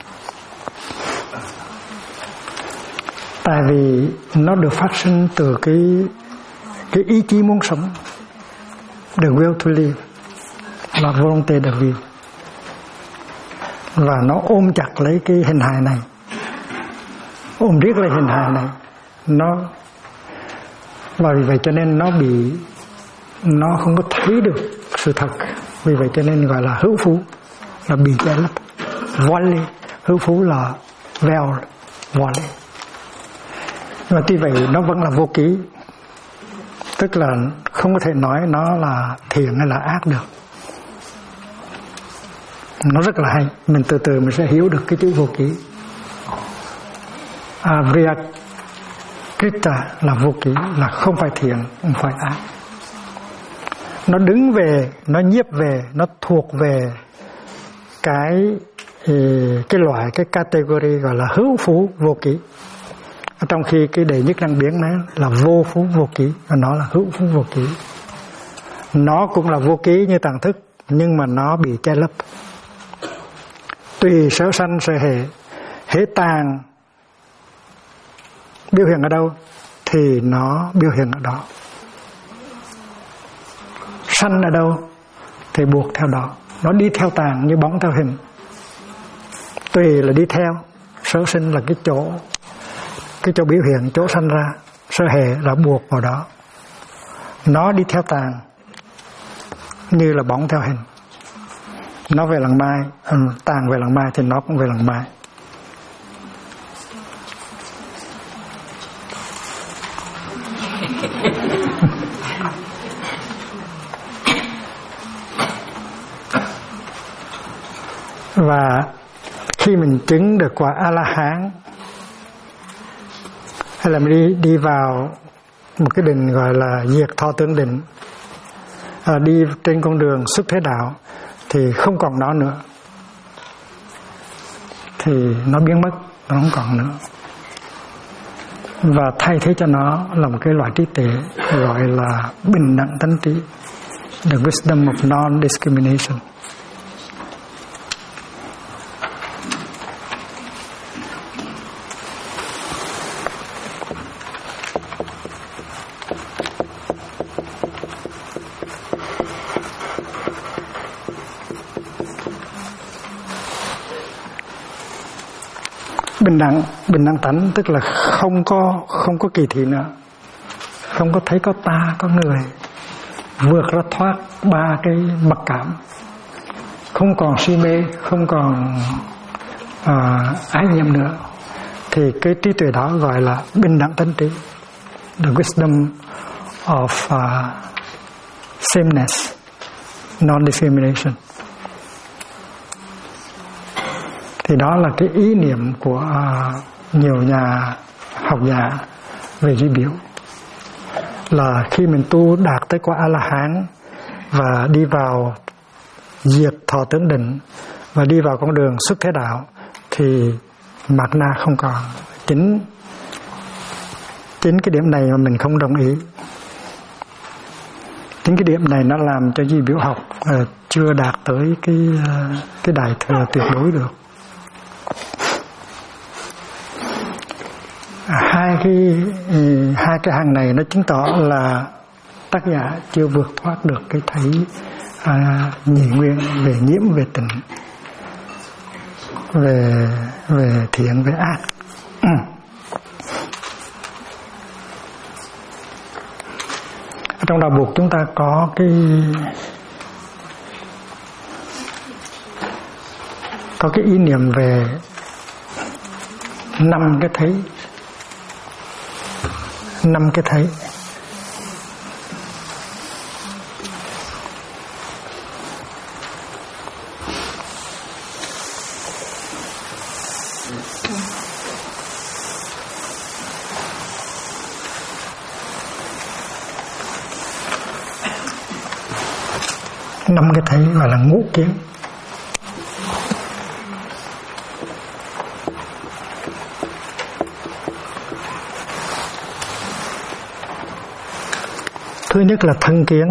Tại vì nó được phát sinh từ cái ý chí muốn sống. The will to live, là volonté de vivre. Và nó ôm chặt lấy cái hình hài này, ôm riết lấy hình hài này. Và vì vậy cho nên nó không có thấy được sự thật. Vì vậy cho nên gọi là hữu phú, là bị che lấp. hữu phú là veo vò lên. Nhưng mà tuy vậy nó vẫn là vô ký, tức là không có thể nói nó là thiện hay là ác được. Nó rất là hay, mình từ từ mình sẽ hiểu được cái chữ vô ký. Vriyakrita là vô ký, là không phải thiện, không phải ác. Nó đứng về, nó nhiếp về, nó thuộc về cái loại, cái category gọi là hữu phú vô ký. Trong khi cái đệ nhất năng biến nó là vô phú vô ký, và nó là hữu phú vô ký. Nó cũng là vô ký như tàng thức, nhưng mà nó bị che lấp. Tùy sở sanh sở hệ tàng biểu hiện ở đâu thì nó biểu hiện ở đó, sanh ở đâu thì buộc theo đó. Nó đi theo tàng như bóng theo hình. Tùy là đi theo, sở sinh là cái chỗ biểu hiện, chỗ sanh ra, sở hệ là buộc vào đó. Nó đi theo tàng như là bóng theo hình. Nó về làng mai, tàng về làng mai thì nó cũng về làng mai. Và khi mình chứng được quả A-la-hán, hay là mình đi vào một cái định gọi là diệt thọ tưởng định, đi trên con đường xuất thế đạo, thì không còn nó nữa, thì nó biến mất, nó không còn nữa. Và thay thế cho nó là một cái loại trí tuệ gọi là bình đẳng tánh trí, the wisdom of non-discrimination. Bình đẳng tánh tức là không có kỳ thị nữa, không có thấy có ta có người, vượt ra thoát ba cái mặc cảm, không còn si mê, không còn ái nhiễm nữa, thì cái trí tuệ đó gọi là bình đẳng tánh trí, the wisdom of sameness, non-discrimination. Thì đó là cái ý niệm của nhiều nhà học giả về duy biểu, là khi mình tu đạt tới quả A-la-hán và đi vào diệt thọ tưởng định và đi vào con đường xuất thế đạo, thì mạt na không còn. Chính cái điểm này mà mình không đồng ý. Chính cái điểm này nó làm cho duy biểu học chưa đạt tới cái đại thừa tuyệt đối được. Hai cái hàng này nó chứng tỏ là tác giả chưa vượt thoát được cái thấy nhị nguyên về nhiễm, về tình, về thiện, về ác. Trong đạo buộc chúng ta có cái ý niệm về 5 cái thấy. 5 cái thấy. Năm cái thấy gọi là ngũ kiến. Thứ nhất là thân kiến.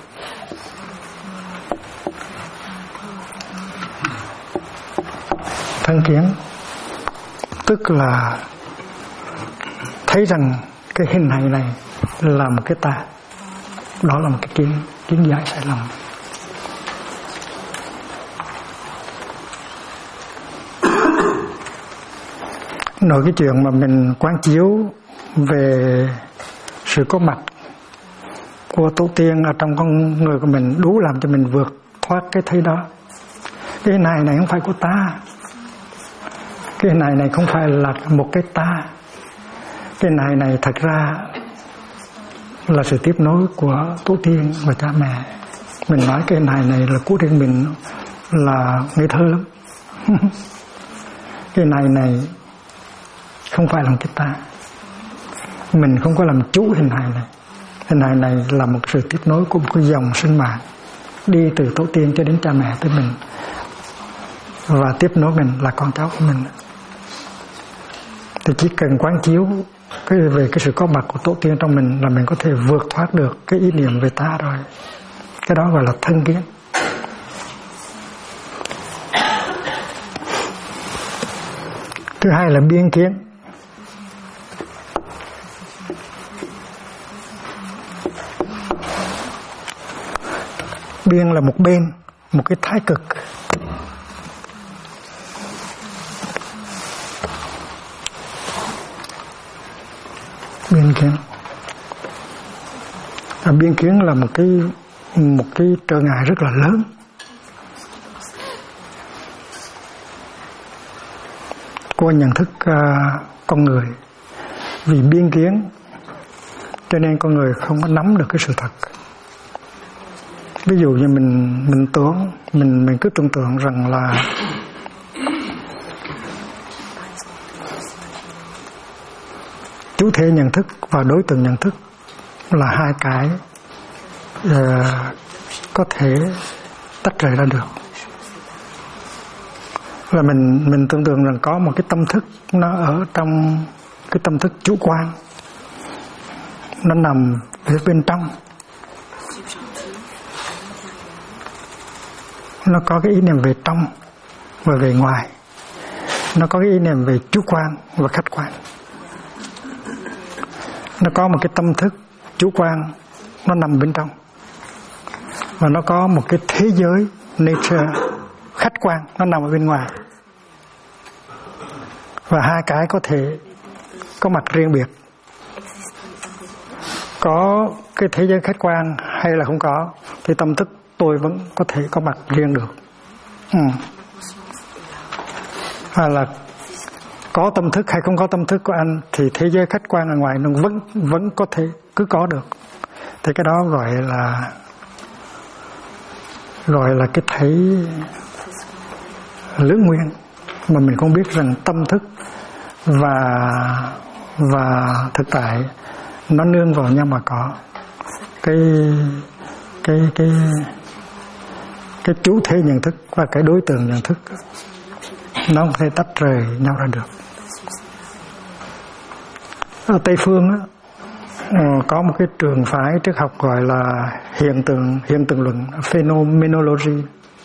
Thân kiến tức là thấy rằng cái hình hài này là một cái ta. Đó là một cái kiến giải sai lầm. Nói cái chuyện mà mình quán chiếu về sự có mặt của tổ tiên ở trong con người của mình đủ làm cho mình vượt thoát cái thấy đó. Cái này không phải của ta. Cái này không phải là một cái ta. Cái này thật ra là sự tiếp nối của tổ tiên và cha mẹ. Mình nói cái này là của riêng mình là ngây thơ lắm. Cái này không phải là cái ta. Mình không có làm chủ hình hài này. Hình hài này là một sự tiếp nối của một cái dòng sinh mạng đi từ tổ tiên cho đến cha mẹ tới mình, và tiếp nối mình là con cháu của mình. Thì chỉ cần quán chiếu về cái sự có mặt của tổ tiên trong mình là mình có thể vượt thoát được cái ý niệm về ta rồi. Cái đó gọi là thân kiến. Thứ hai là biên kiến. Biên là một bên, một cái thái cực. Biên kiến. Biên kiến là một cái trở ngại rất là lớn. Của nhận thức con người. Vì biên kiến cho nên con người không có nắm được cái sự thật. Ví dụ như mình tưởng, mình cứ tưởng tượng rằng là chủ thể nhận thức và đối tượng nhận thức là hai cái có thể tách rời ra được. Là mình tưởng tượng rằng có một cái tâm thức nó ở trong cái tâm thức chủ quan, nó nằm ở bên trong, nó có cái ý niệm về trong và về ngoài, nó có cái ý niệm về chủ quan và khách quan. Nó có một cái tâm thức chủ quan nó nằm bên trong, và nó có một cái thế giới nature khách quan nó nằm ở bên ngoài. Và hai cái có thể có mặt riêng biệt. Có cái thế giới khách quan hay là không có thì tâm thức tôi vẫn có thể có mặt riêng được. Hay là có tâm thức hay không có tâm thức của anh thì thế giới khách quan ở ngoài nó vẫn có thể cứ có được. Thì cái đó gọi là cái thấy lưỡng nguyên, mà mình không biết rằng tâm thức và thực tại nó nương vào nhau mà có cái chủ thể nhận thức và cái đối tượng nhận thức nó không thể tách rời nhau ra được. Ở Tây Phương á, có một cái trường phái triết học gọi là hiện tượng luận, phenomenology.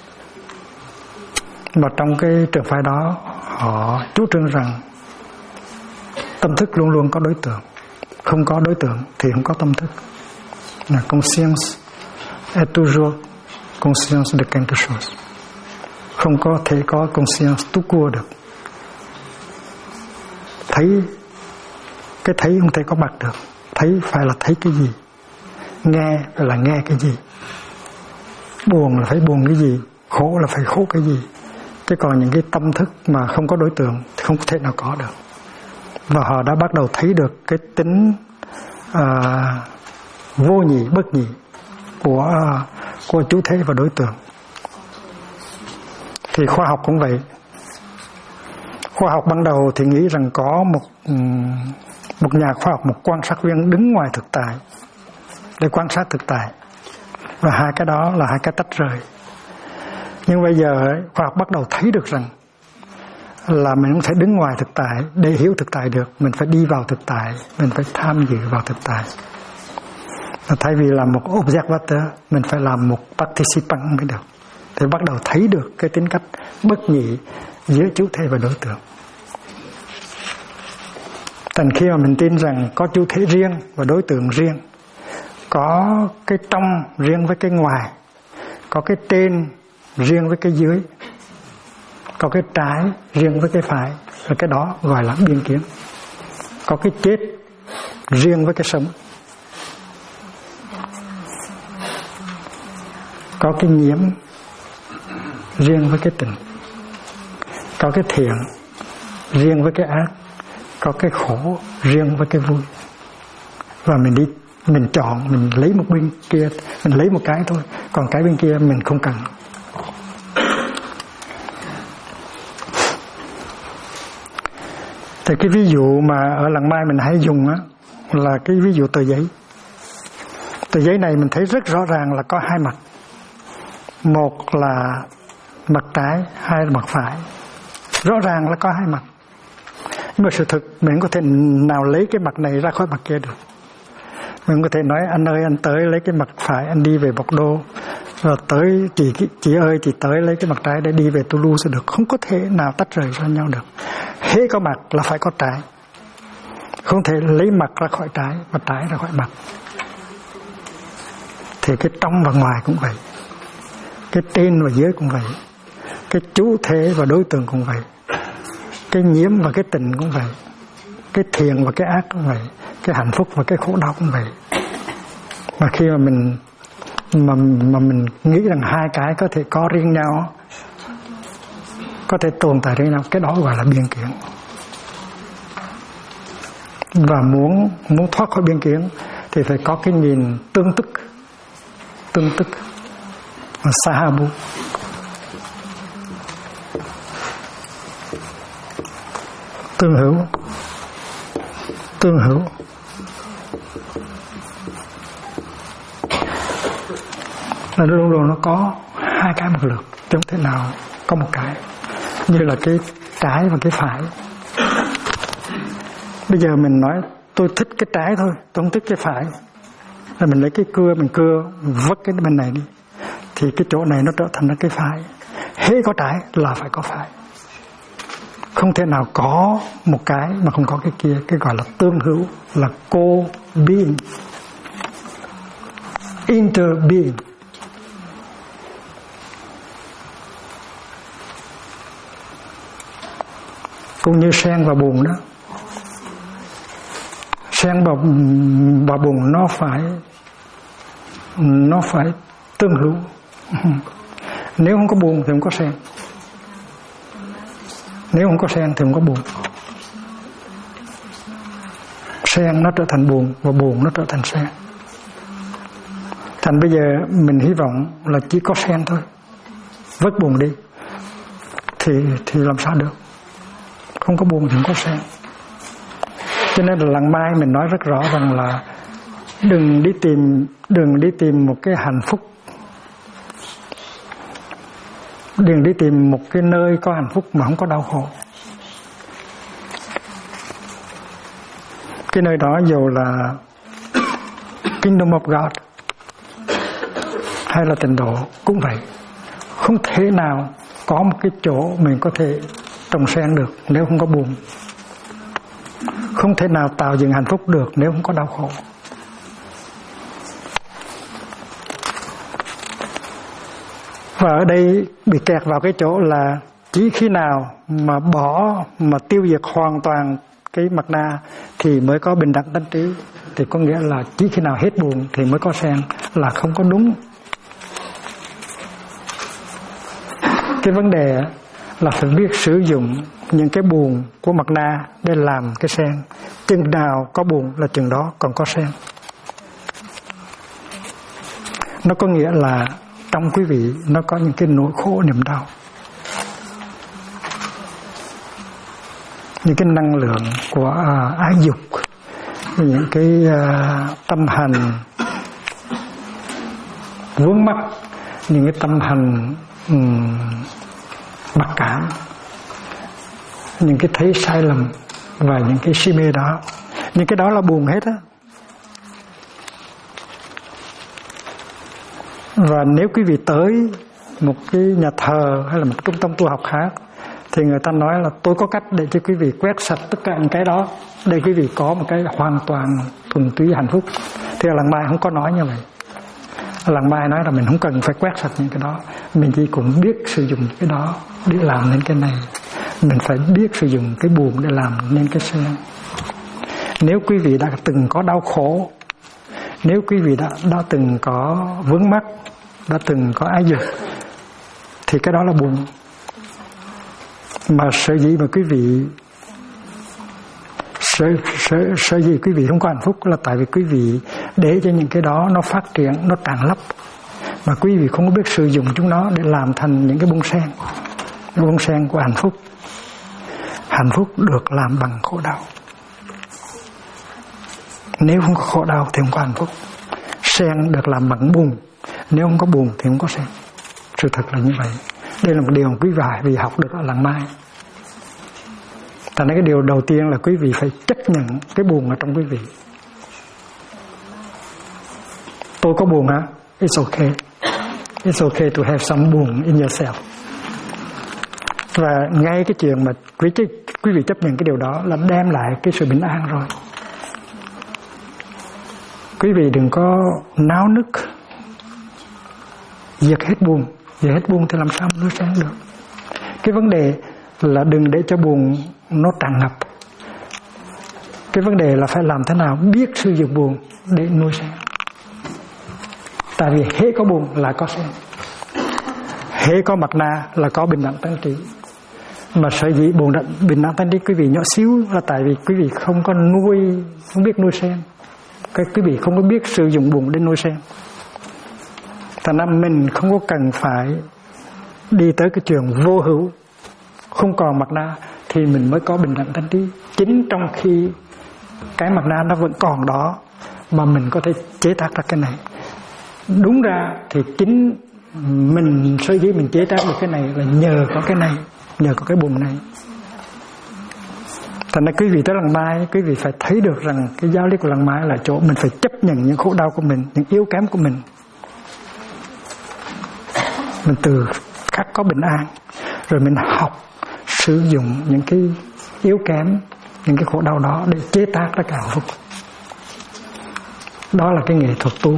Và trong cái trường phái đó họ chủ trương rằng tâm thức luôn luôn có đối tượng, không có đối tượng thì không có tâm thức. La conscience est toujours conscience de quelque chose. Không có thể có conscience tout court được. Thấy, cái thấy không thể có mặt được. Thấy phải là thấy cái gì, nghe phải là nghe cái gì, buồn là phải buồn cái gì, khổ là phải khổ cái gì. Chứ còn những cái tâm thức mà không có đối tượng thì không thể nào có được. Và họ đã bắt đầu thấy được cái tính vô nhị, bất nhị của chủ thể và đối tượng. Thì khoa học cũng vậy. Khoa học ban đầu thì nghĩ rằng có một nhà khoa học, một quan sát viên đứng ngoài thực tại để quan sát thực tại, và hai cái đó là hai cái tách rời. Nhưng bây giờ khoa học bắt đầu thấy được rằng là mình không thể đứng ngoài thực tại để hiểu thực tại được, mình phải đi vào thực tại, mình phải tham dự vào thực tại. Thay vì làm một observator, mình phải làm một participant mới được. Thì bắt đầu thấy được cái tính cách bất nhị giữa chủ thể và đối tượng. Thành khi mà mình tin rằng có chủ thể riêng và đối tượng riêng, có cái trong riêng với cái ngoài, có cái trên riêng với cái dưới, có cái trái riêng với cái phải, và cái đó gọi là biên kiến. Có cái chết riêng với cái sống, có cái nhiễm riêng với cái tình, có cái thiện riêng với cái ác, có cái khổ riêng với cái vui. Và mình chọn, mình lấy một bên kia, mình lấy một cái thôi, còn cái bên kia mình không cần. Thì cái ví dụ mà ở Làng Mai mình hay dùng á, là cái ví dụ tờ giấy. Tờ giấy này mình thấy rất rõ ràng là có hai mặt. Một là mặt trái, hai là mặt phải. Rõ ràng là có hai mặt. Nhưng mà sự thực mình có thể nào lấy cái mặt này ra khỏi mặt kia được. Mình có thể nói anh ơi anh tới lấy cái mặt phải, anh đi về Bọc Đô. Rồi tới chị ơi chị tới lấy cái mặt trái để đi về Toulouse được. Không có thể nào tách rời ra nhau được. Hễ có mặt là phải có trái. Không thể lấy mặt ra khỏi trái và trái ra khỏi mặt. Thì cái trong và ngoài cũng vậy. Cái trên và dưới cũng vậy. Cái chủ thể và đối tượng cũng vậy. Cái nhiễm và cái tình cũng vậy. Cái thiện và cái ác cũng vậy. Cái hạnh phúc và cái khổ đau cũng vậy. Mà khi mà mình nghĩ rằng hai cái có thể có riêng nhau, có thể tồn tại riêng nhau, cái đó gọi là biên kiến. Và muốn thoát khỏi biên kiến thì phải có cái nhìn tương tức sahabu. Tương hữu. Là luôn luôn nó có hai cái một lượt, chứ không thể nào có một cái. Như là cái trái và cái phải. Bây giờ mình nói tôi thích cái trái thôi, tôi không thích cái phải. Rồi mình lấy cái cưa, mình cưa vứt cái bên này đi, thì cái chỗ này nó trở thành cái phải. Hễ có trái là phải có phải. Không thể nào có một cái mà không có cái kia. Cái gọi là tương hữu, là co-being, interbeing. Cũng như sen và bùn đó. Sen và bùn nó phải tương hữu. Nếu không có bùn thì không có sen. Nếu không có sen thì không có bùn. Sen nó trở thành bùn và bùn nó trở thành sen. Thành bây giờ mình hy vọng là chỉ có sen thôi, vứt bùn đi thì làm sao được. Không có bùn thì không có sen. Cho nên là Làng Mai mình nói rất rõ rằng là đừng đi tìm một cái hạnh phúc, đừng đi tìm một cái nơi có hạnh phúc mà không có đau khổ. Cái nơi đó dù là Kingdom of God hay là Tịnh độ cũng vậy. Không thể nào có một cái chỗ mình có thể trồng sen được nếu không có buồn. Không thể nào tạo dựng hạnh phúc được nếu không có đau khổ. Và ở đây bị kẹt vào cái chỗ là chỉ khi nào mà tiêu diệt hoàn toàn cái mặt na thì mới có bình đẳng tánh trí. Thì có nghĩa là chỉ khi nào hết buồn thì mới có sen, là không có đúng. Cái vấn đề là phải biết sử dụng những cái buồn của mặt na để làm cái sen. Chừng nào có buồn là chừng đó còn có sen. Nó có nghĩa là trong quý vị nó có những cái nỗi khổ niềm đau, những cái năng lượng của ái dục, những cái tâm hành vướng mắc, những cái tâm hành mặc cảm, những cái thấy sai lầm và những cái si mê đó. Những cái đó là buồn hết á. Và nếu quý vị tới một cái nhà thờ hay là một trung tâm tu học khác thì người ta nói là tôi có cách để cho quý vị quét sạch tất cả những cái đó để quý vị có một cái hoàn toàn thuần túy hạnh phúc. Thì ở Làng Mai không có nói như vậy. Ở Làng Mai nói là mình không cần phải quét sạch những cái đó, mình chỉ cũng biết sử dụng cái đó để làm nên cái này. Mình phải biết sử dụng cái buồn để làm nên cái sen. Nếu quý vị đã từng có đau khổ, nếu quý vị đã từng có vướng mắc, đã từng có ái dục, thì cái đó là buồn. Mà sở dĩ mà quý vị Sở dĩ quý vị không có hạnh phúc là tại vì quý vị để cho những cái đó nó phát triển, nó tràn lấp, mà quý vị không có biết sử dụng chúng nó để làm thành những cái bông sen của hạnh phúc. Hạnh phúc được làm bằng khổ đau. Nếu không có khổ đau thì không có hạnh phúc. Sen được làm bằng buồn, nếu không có buồn thì không có sen. Sự thật là như vậy. Đây là một điều quý vị học được ở làng Mai. Thành ra cái điều đầu tiên là quý vị phải chấp nhận cái buồn ở trong quý vị. Tôi có buồn hả? It's okay. It's okay to have some buồn in yourself. Và ngay cái chuyện mà quý vị chấp nhận cái điều đó là đem lại cái sự bình an rồi. Quý vị đừng có náo nức, diệt hết buồn thì làm sao nuôi sáng được. Cái vấn đề là đừng để cho buồn nó tràn ngập. Cái vấn đề là phải làm thế nào biết sử dụng buồn để nuôi sáng. Tại vì hễ có buồn là có sen, hễ có mặt na là có bình đẳng tánh trí. Mà sở dĩ bình đẳng tánh trí quý vị nhỏ xíu là tại vì quý vị không biết nuôi sen. Cái quý vị không có biết sử dụng buồn để nuôi sen. Thành ra mình không có cần phải đi tới cái chuyện vô hữu, không còn mặt na thì mình mới có bình đẳng tánh trí. Chính trong khi cái mặt na nó vẫn còn đó mà mình có thể chế tác ra cái này. Đúng ra thì chính mình sở dĩ mình chế tác được cái này là nhờ có cái này, nhờ có cái buồn này. Thành ra quý vị tới làng Mai, quý vị phải thấy được rằng cái giáo lý của làng Mai là chỗ mình phải chấp nhận những khổ đau của mình, những yếu kém của mình. Mình từ khắc có bình an, rồi mình học sử dụng những cái yếu kém, những cái khổ đau đó để chế tác ra cái hạnh phúc. Đó là cái nghệ thuật tu.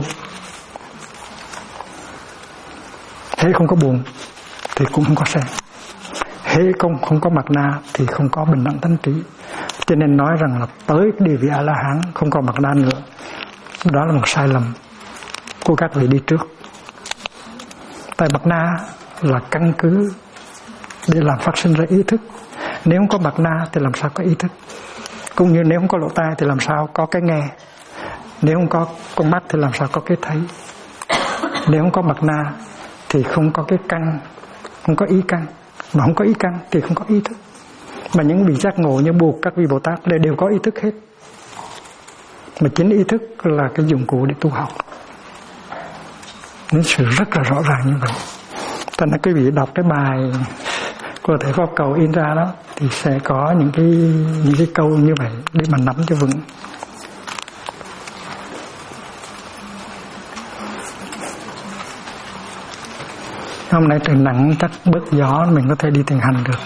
Hễ không có buồn thì cũng không có sen, hễ không có mặt na thì không có bình đẳng tánh trí. Cho nên nói rằng là tới cái địa vị A-la-hán không có mặt na nữa, đó là một sai lầm của các vị đi trước. Tại mặt na là căn cứ để làm phát sinh ra ý thức. Nếu không có mặt na thì làm sao có ý thức. Cũng như nếu không có lỗ tai thì làm sao có cái nghe. Nếu không có con mắt thì làm sao có cái thấy. Nếu không có mặt na thì không có cái căn, không có ý căn. Mà không có ý căn thì không có ý thức. Mà những vị giác ngộ như buộc các vị Bồ Tát đều có ý thức hết. Mà chính ý thức là cái dụng cụ để tu học. Nên sự rất là rõ ràng như vậy. Thành ra quý vị đọc cái bài của Thầy Pháp Cầu in ra đó thì sẽ có những cái câu như vậy để mà nắm cho vững. Hôm nay trời nắng chắc bớt gió mình có thể đi thiền hành được.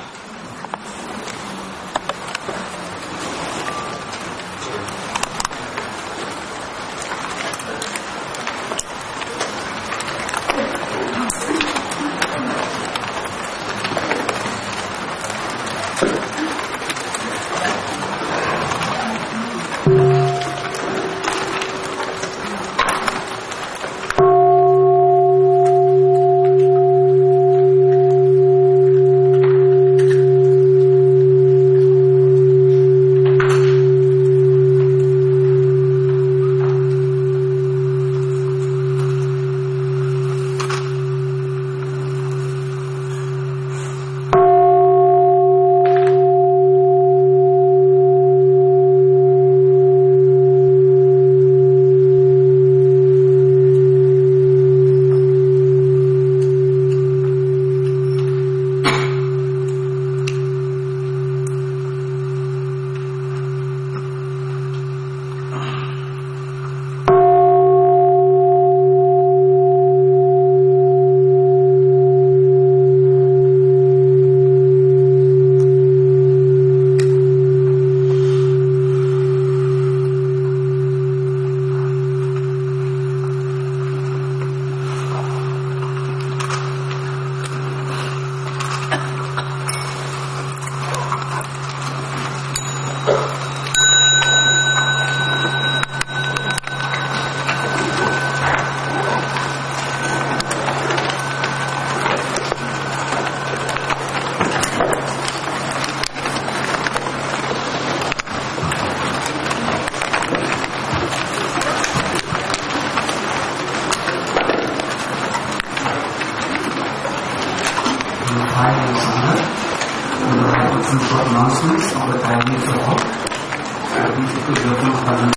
some short announcements on the timing for all. I think it will be open for